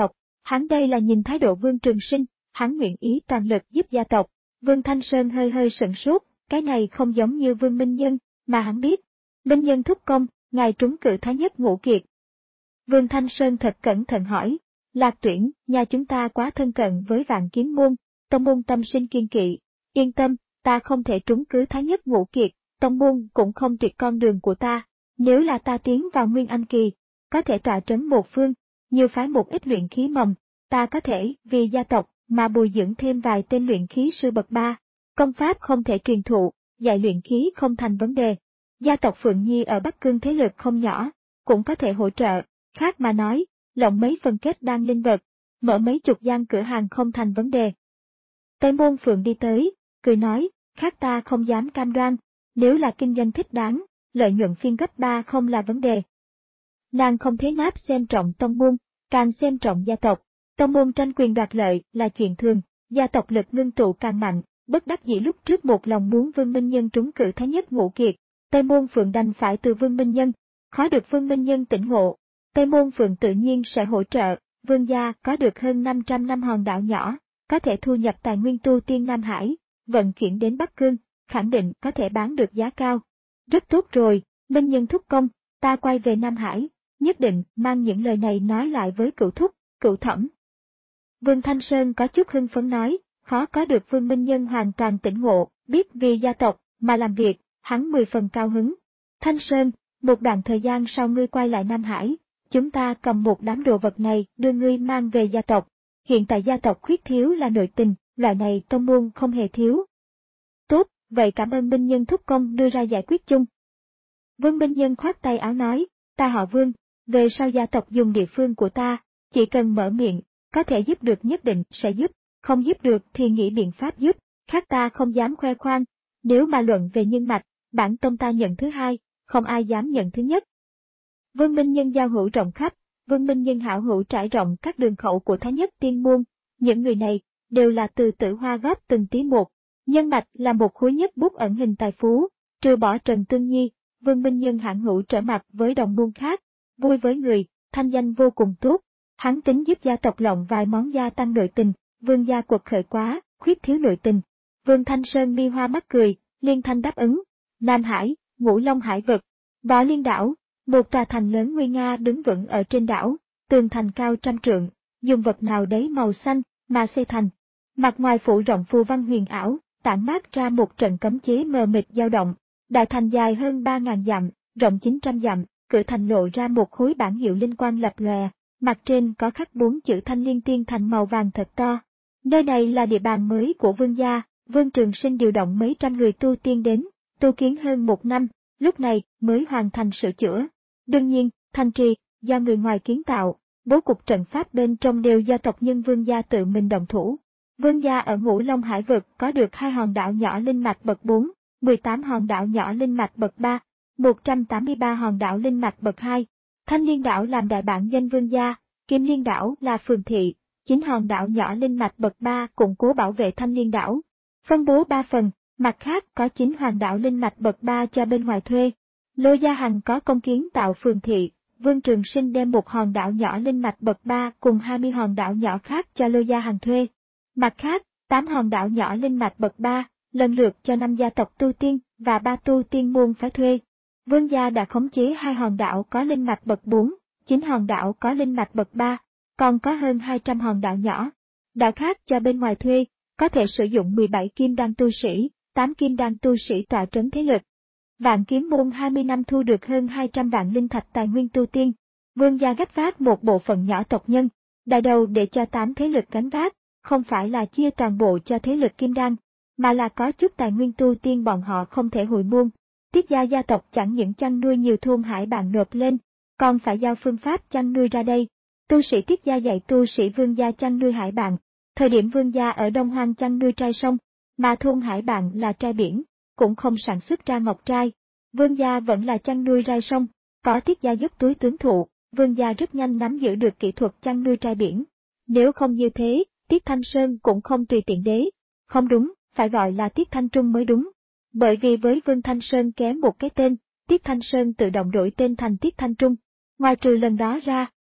Hắn đây là nhìn thái độ Vương Trường Sinh, hắn nguyện ý toàn lực giúp gia tộc. Vương Thanh Sơn hơi hơi sửng sốt, cái này không giống như Vương Minh Nhân, mà hắn biết. Minh Nhân thúc công, ngài trúng cử Thái Nhất Ngũ Kiệt. Vương Thanh Sơn thật cẩn thận hỏi, Lạc Tuyển, nhà chúng ta quá thân cận với Vạn Kiếm môn, tông môn tâm sinh kiên kỵ, yên tâm, ta không thể trúng cử Thái Nhất Ngũ Kiệt, tông môn cũng không tuyệt con đường của ta, nếu là ta tiến vào Nguyên Anh Kỳ, có thể tọa trấn một phương, nhiều phái một ít luyện khí mầm, ta có thể vì gia tộc mà bồi dưỡng thêm vài tên luyện khí sư bậc ba, công pháp không thể truyền thụ, dạy luyện khí không thành vấn đề. Gia tộc Phượng Nhi ở Bắc Cương thế lực không nhỏ, cũng có thể hỗ trợ, khác mà nói, lộng mấy phần kết đan linh vật, mở mấy chục gian cửa hàng không thành vấn đề. Tây Môn Phượng đi tới, cười nói, khác ta không dám cam đoan, nếu là kinh doanh thích đáng, lợi nhuận phiên gấp ba không là vấn đề. Nàng không thế náp xem trọng tông môn, càng xem trọng gia tộc, tông môn tranh quyền đoạt lợi là chuyện thường, gia tộc lực ngưng tụ càng mạnh, bất đắc dĩ lúc trước một lòng muốn Vương Minh Nhân trúng cử Thái Nhất Ngũ Kiệt, Tây Môn Phượng đành phải từ Vương Minh Nhân, khó được Vương Minh Nhân tỉnh ngộ, Tây Môn Phượng tự nhiên sẽ hỗ trợ, Vương gia có được hơn năm trăm năm hòn đảo nhỏ, có thể thu nhập tài nguyên tu tiên Nam Hải, vận chuyển đến Bắc Cương, khẳng định có thể bán được giá cao. Rất tốt rồi, Minh Nhân thúc công, ta quay về Nam Hải, nhất định mang những lời này nói lại với cửu thúc, cửu thẩm. Vương Thanh Sơn có chút hưng phấn nói, khó có được Vương Minh Nhân hoàn toàn tỉnh ngộ, biết vì gia tộc mà làm việc, hắn mười phần cao hứng. Thanh Sơn, một đoạn thời gian sau ngươi quay lại Nam Hải, chúng ta cầm một đám đồ vật này đưa ngươi mang về gia tộc. Hiện tại gia tộc khuyết thiếu là nội tình, loại này tông môn không hề thiếu. Tốt, vậy cảm ơn Minh Nhân thúc công đưa ra giải quyết chung. Vương Minh Nhân khoát tay áo nói, ta họ Vương, về sau gia tộc dùng địa phương của ta, chỉ cần mở miệng, có thể giúp được nhất định sẽ giúp, không giúp được thì nghĩ biện pháp giúp, khác ta không dám khoe khoang, nếu mà luận về nhân mạch, bản tông ta nhận thứ hai, không ai dám nhận thứ nhất. Vương Minh Nhân giao hữu rộng khắp, Vương Minh Nhân hảo hữu trải rộng các đường khẩu của Thái Nhất Tiên Môn, những người này đều là từ Tử Hoa góp từng tí một, nhân mạch là một khối nhất bút ẩn hình tài phú, trừ bỏ Trần Tương Nhi, Vương Minh Nhân hảo hữu trở mặt với đồng môn khác, vui với người, thanh danh vô cùng tốt, hắn tính giúp gia tộc lộng vài món gia tăng nội tình, Vương gia quật khởi quá, khuyết thiếu nội tình. Vương Thanh Sơn mi hoa mắt cười, liên thanh đáp ứng, Nam Hải, Ngũ Long Hải vực, Võ Liên đảo. Một tòa thành lớn nguy nga đứng vững ở trên đảo, tường thành cao trăm trượng, dùng vật nào đấy màu xanh mà xây thành. Mặt ngoài phủ rộng phù văn huyền ảo, tản mát ra một trận cấm chế mờ mịt dao động. Đại thành dài hơn ba ngàn dặm, rộng chín trăm dặm, cửa thành lộ ra một khối bản hiệu linh quang lập lòe, mặt trên có khắc bốn chữ Thanh Liên Tiên Thành màu vàng thật to. Nơi này là địa bàn mới của Vương gia, Vương Trường Sinh điều động mấy trăm người tu tiên đến, tu kiến hơn một năm, lúc này mới hoàn thành sửa chữa. Đương nhiên, thành trì, do người ngoài kiến tạo, bố cục trận pháp bên trong đều do tộc nhân Vương gia tự mình động thủ. Vương gia ở Ngũ Long Hải vực có được hai hòn đảo nhỏ linh mạch bậc bốn, mười tám hòn đảo nhỏ linh mạch bậc ba, một trăm tám mươi ba hòn đảo linh mạch bậc hai. Thanh Liên đảo làm đại bản doanh Vương gia, Kim Liên đảo là phường thị, chín hòn đảo nhỏ linh mạch bậc ba củng cố bảo vệ Thanh Liên đảo. Phân bố ba phần, mặt khác có chín hòn đảo linh mạch bậc ba cho bên ngoài thuê. Lô Gia Hằng có công kiến tạo phường thị, Vương Trường Sinh đem một hòn đảo nhỏ linh mạch bậc ba cùng hai mươi hòn đảo nhỏ khác cho Lô Gia Hằng thuê. Mặt khác, tám hòn đảo nhỏ linh mạch bậc ba, lần lượt cho năm gia tộc tu tiên và ba tu tiên môn phái thuê. Vương gia đã khống chế hai hòn đảo có linh mạch bậc bốn, chín hòn đảo có linh mạch bậc ba, còn có hơn hai trăm hòn đảo nhỏ. Đảo khác cho bên ngoài thuê, có thể sử dụng mười bảy kim đan tu sĩ, tám kim đan tu sĩ tọa trấn thế lực. Vạn Kiếm môn hai mươi năm thu được hơn hai trăm vạn linh thạch tài nguyên tu tiên. Vương gia gánh vác một bộ phận nhỏ tộc nhân, đại đầu để cho tám thế lực gánh vác, không phải là chia toàn bộ cho thế lực kim đan, mà là có chút tài nguyên tu tiên bọn họ không thể hồi môn. Tiết gia gia tộc chẳng những chăn nuôi nhiều thôn hải bạn nộp lên, còn phải giao phương pháp chăn nuôi ra đây. Tu sĩ Tiết gia dạy tu sĩ Vương gia chăn nuôi hải bạn, thời điểm Vương gia ở Đông Hoang chăn nuôi trai sông, mà thôn hải bạn là trai biển, cũng không sản xuất ra ngọc trai. Vương gia vẫn là chăn nuôi rai sông, có Tiết gia giúp túi tướng thụ, Vương gia rất nhanh nắm giữ được kỹ thuật chăn nuôi trai biển. Nếu không như thế, Tiết Thanh Sơn cũng không tùy tiện đế. Không đúng, phải gọi là Tiết Thanh Trung mới đúng. Bởi vì với Vương Thanh Sơn kém một cái tên, Tiết Thanh Sơn tự động đổi tên thành Tiết Thanh Trung. Ngoài trừ lần đó ra,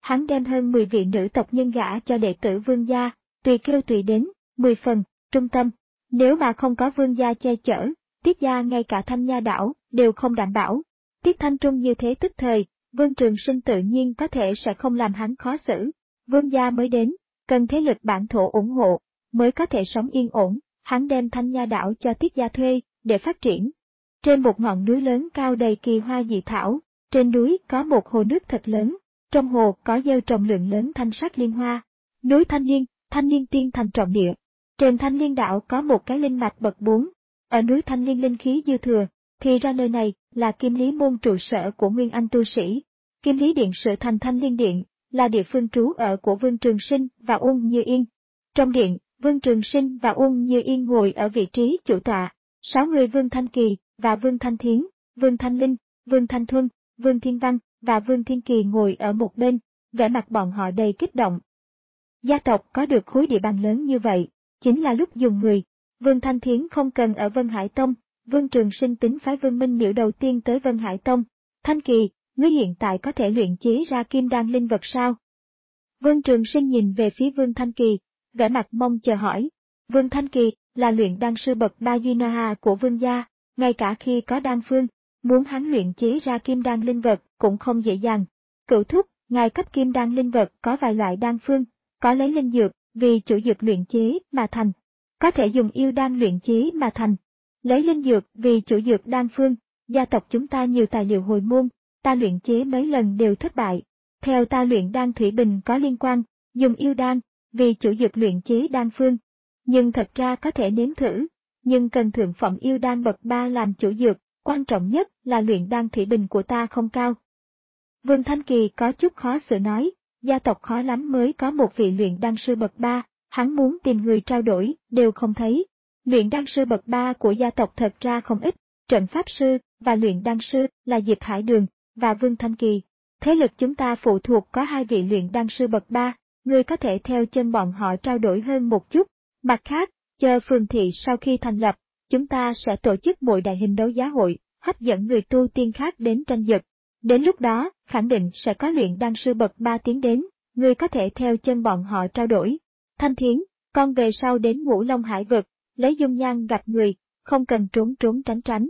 hắn đem hơn mười vị nữ tộc nhân gả cho đệ tử vương gia, tùy kêu tùy đến, mười phần, trung tâm. Nếu mà không có vương gia che chở, Tiết gia ngay cả Thanh Nha đảo đều không đảm bảo. Tiết Thanh Trung như thế tức thời, Vương Trường Sinh tự nhiên có thể sẽ không làm hắn khó xử. Vương gia mới đến, cần thế lực bản thổ ủng hộ, mới có thể sống yên ổn, hắn đem Thanh Nha đảo cho Tiết gia thuê, để phát triển. Trên một ngọn núi lớn cao đầy kỳ hoa dị thảo, trên núi có một hồ nước thật lớn, trong hồ có gieo trồng lượng lớn thanh sắc liên hoa. Núi Thanh Liên, Thanh Liên tiên thành trọng địa. Trên Thanh Liên đảo có một cái linh mạch bậc bốn, ở núi Thanh Liên linh khí dư thừa, thì ra nơi này là Kim Lý môn trụ sở của Nguyên Anh tu sĩ. Kim Lý điện sửa thành Thanh Liên điện, là địa phương trú ở của Vương Trường Sinh và Uông Như Yên. Trong điện, Vương Trường Sinh và Uông Như Yên ngồi ở vị trí chủ tọa, sáu người Vương Thanh Kỳ và Vương Thanh Thiến, Vương Thanh Linh, Vương Thanh Thuân, Vương Thiên Văn và Vương Thiên Kỳ ngồi ở một bên, vẻ mặt bọn họ đầy kích động. Gia tộc có được khối địa bàn lớn như vậy, chính là lúc dùng người. Vương Thanh Thiến không cần ở Vân Hải Tông, Vương Trường Sinh tính phái Vương Minh Miểu đầu tiên tới Vân Hải Tông. Thanh Kỳ, ngươi hiện tại có thể luyện chế ra kim đan linh vật sao? Vương Trường Sinh nhìn về phía Vương Thanh Kỳ, vẻ mặt mong chờ hỏi. Vương Thanh Kỳ là luyện đan sư bậc ba Duy Na Hà của Vương gia, ngay cả khi có đan phương, muốn hắn luyện chế ra kim đan linh vật cũng không dễ dàng. Cửu thúc, ngài cấp kim đan linh vật có vài loại đan phương, có lấy linh dược vì chủ dược luyện chế mà thành, có thể dùng yêu đan luyện chế mà thành. Lấy linh dược vì chủ dược đan phương, gia tộc chúng ta nhiều tài liệu hồi môn, ta luyện chế mấy lần đều thất bại. Theo ta luyện đan thủy bình có liên quan, dùng yêu đan vì chủ dược luyện chế đan phương. Nhưng thật ra có thể nếm thử, nhưng cần thượng phẩm yêu đan bậc ba làm chủ dược, quan trọng nhất là luyện đan thủy bình của ta không cao. Vương Thanh Kỳ có chút khó xử nói, gia tộc khó lắm mới có một vị luyện đan sư bậc ba, hắn muốn tìm người trao đổi, đều không thấy. Luyện đan sư bậc ba của gia tộc thật ra không ít, trận pháp sư và luyện đan sư là Diệp Hải Đường và Vương Thanh Kỳ. Thế lực chúng ta phụ thuộc có hai vị luyện đan sư bậc ba, người có thể theo chân bọn họ trao đổi hơn một chút. Mặt khác, chờ phường thị sau khi thành lập, chúng ta sẽ tổ chức một đại hình đấu giá hội, hấp dẫn người tu tiên khác đến tranh giật. Đến lúc đó, khẳng định sẽ có luyện đan sư bậc ba tiến đến, người có thể theo chân bọn họ trao đổi. Thanh Thiến, con về sau đến Ngũ Long Hải vực, lấy dung nhan gặp người, không cần trốn trốn tránh tránh.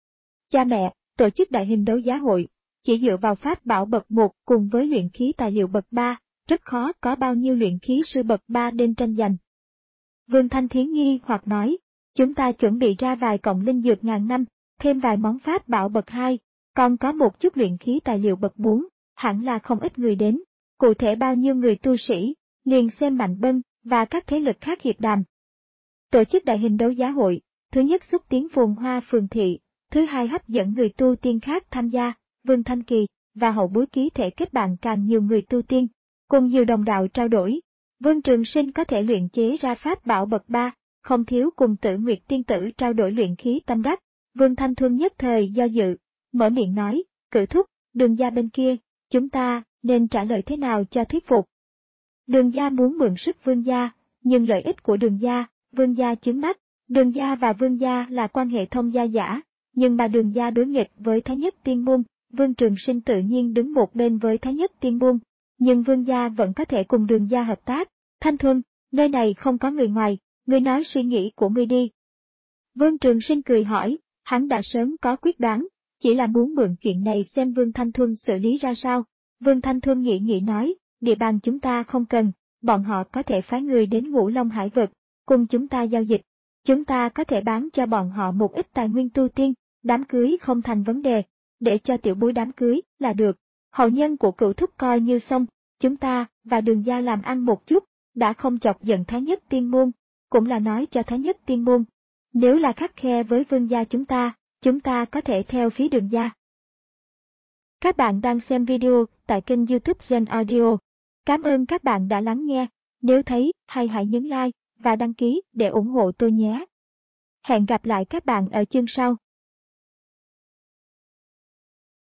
Cha mẹ, tổ chức đại hình đấu giá hội, chỉ dựa vào pháp bảo bậc một cùng với luyện khí tài liệu bậc ba, rất khó có bao nhiêu luyện khí sư bậc ba đến tranh giành. Vương Thanh Thiến nghi hoặc nói, chúng ta chuẩn bị ra vài cọng linh dược ngàn năm, thêm vài món pháp bảo bậc hai, còn có một chút luyện khí tài liệu bậc bốn, hẳn là không ít người đến. Cụ thể bao nhiêu người tu sĩ, liền xem Mạnh Bân và các thế lực khác hiệp đàm. Tổ chức đại hình đấu giá hội, thứ nhất xúc tiến phồn hoa phường thị, thứ hai hấp dẫn người tu tiên khác tham gia, Vương Thanh Kỳ và hậu bối ký thể kết bạn càng nhiều người tu tiên, cùng nhiều đồng đạo trao đổi. Vương Trường Sinh có thể luyện chế ra pháp bảo bậc ba, không thiếu cùng Tử Nguyệt tiên tử trao đổi luyện khí tâm đắc. Vương Thanh Thuân nhất thời do dự, mở miệng nói, Cử thúc, Đường gia bên kia, chúng ta nên trả lời thế nào cho thuyết phục? Đường gia muốn mượn sức Vương gia, nhưng lợi ích của Đường gia, Vương gia chướng mắt. Đường gia và Vương gia là quan hệ thông gia giả, nhưng mà Đường gia đối nghịch với Thái Nhất Tiên môn, Vương Trường Sinh tự nhiên đứng một bên với Thái Nhất Tiên môn, nhưng Vương gia vẫn có thể cùng Đường gia hợp tác. Thanh Thuân, nơi này không có người ngoài, ngươi nói suy nghĩ của ngươi đi. Vương Trường Sinh cười hỏi, hắn đã sớm có quyết đoán, chỉ là muốn mượn chuyện này xem Vương Thanh Thuân xử lý ra sao. Vương Thanh Thuân nghĩ nghĩ nói, địa bàn chúng ta không cần, bọn họ có thể phái người đến Ngũ Long Hải vực, cùng chúng ta giao dịch. Chúng ta có thể bán cho bọn họ một ít tài nguyên tu tiên, đám cưới không thành vấn đề, để cho tiểu bối đám cưới là được. Hậu nhân của Cửu thúc coi như xong, chúng ta và Đường gia làm ăn một chút, đã không chọc giận Thái Nhất Tiên môn, cũng là nói cho Thái Nhất Tiên môn. Nếu là khắt khe với Vương gia chúng ta, chúng ta có thể theo phía Đường gia. Các bạn đang xem video tại kênh YouTube Gen Audio. Cảm ơn các bạn đã lắng nghe. Nếu thấy hay hãy nhấn like và đăng ký để ủng hộ tôi nhé. Hẹn gặp lại các bạn ở chương sau.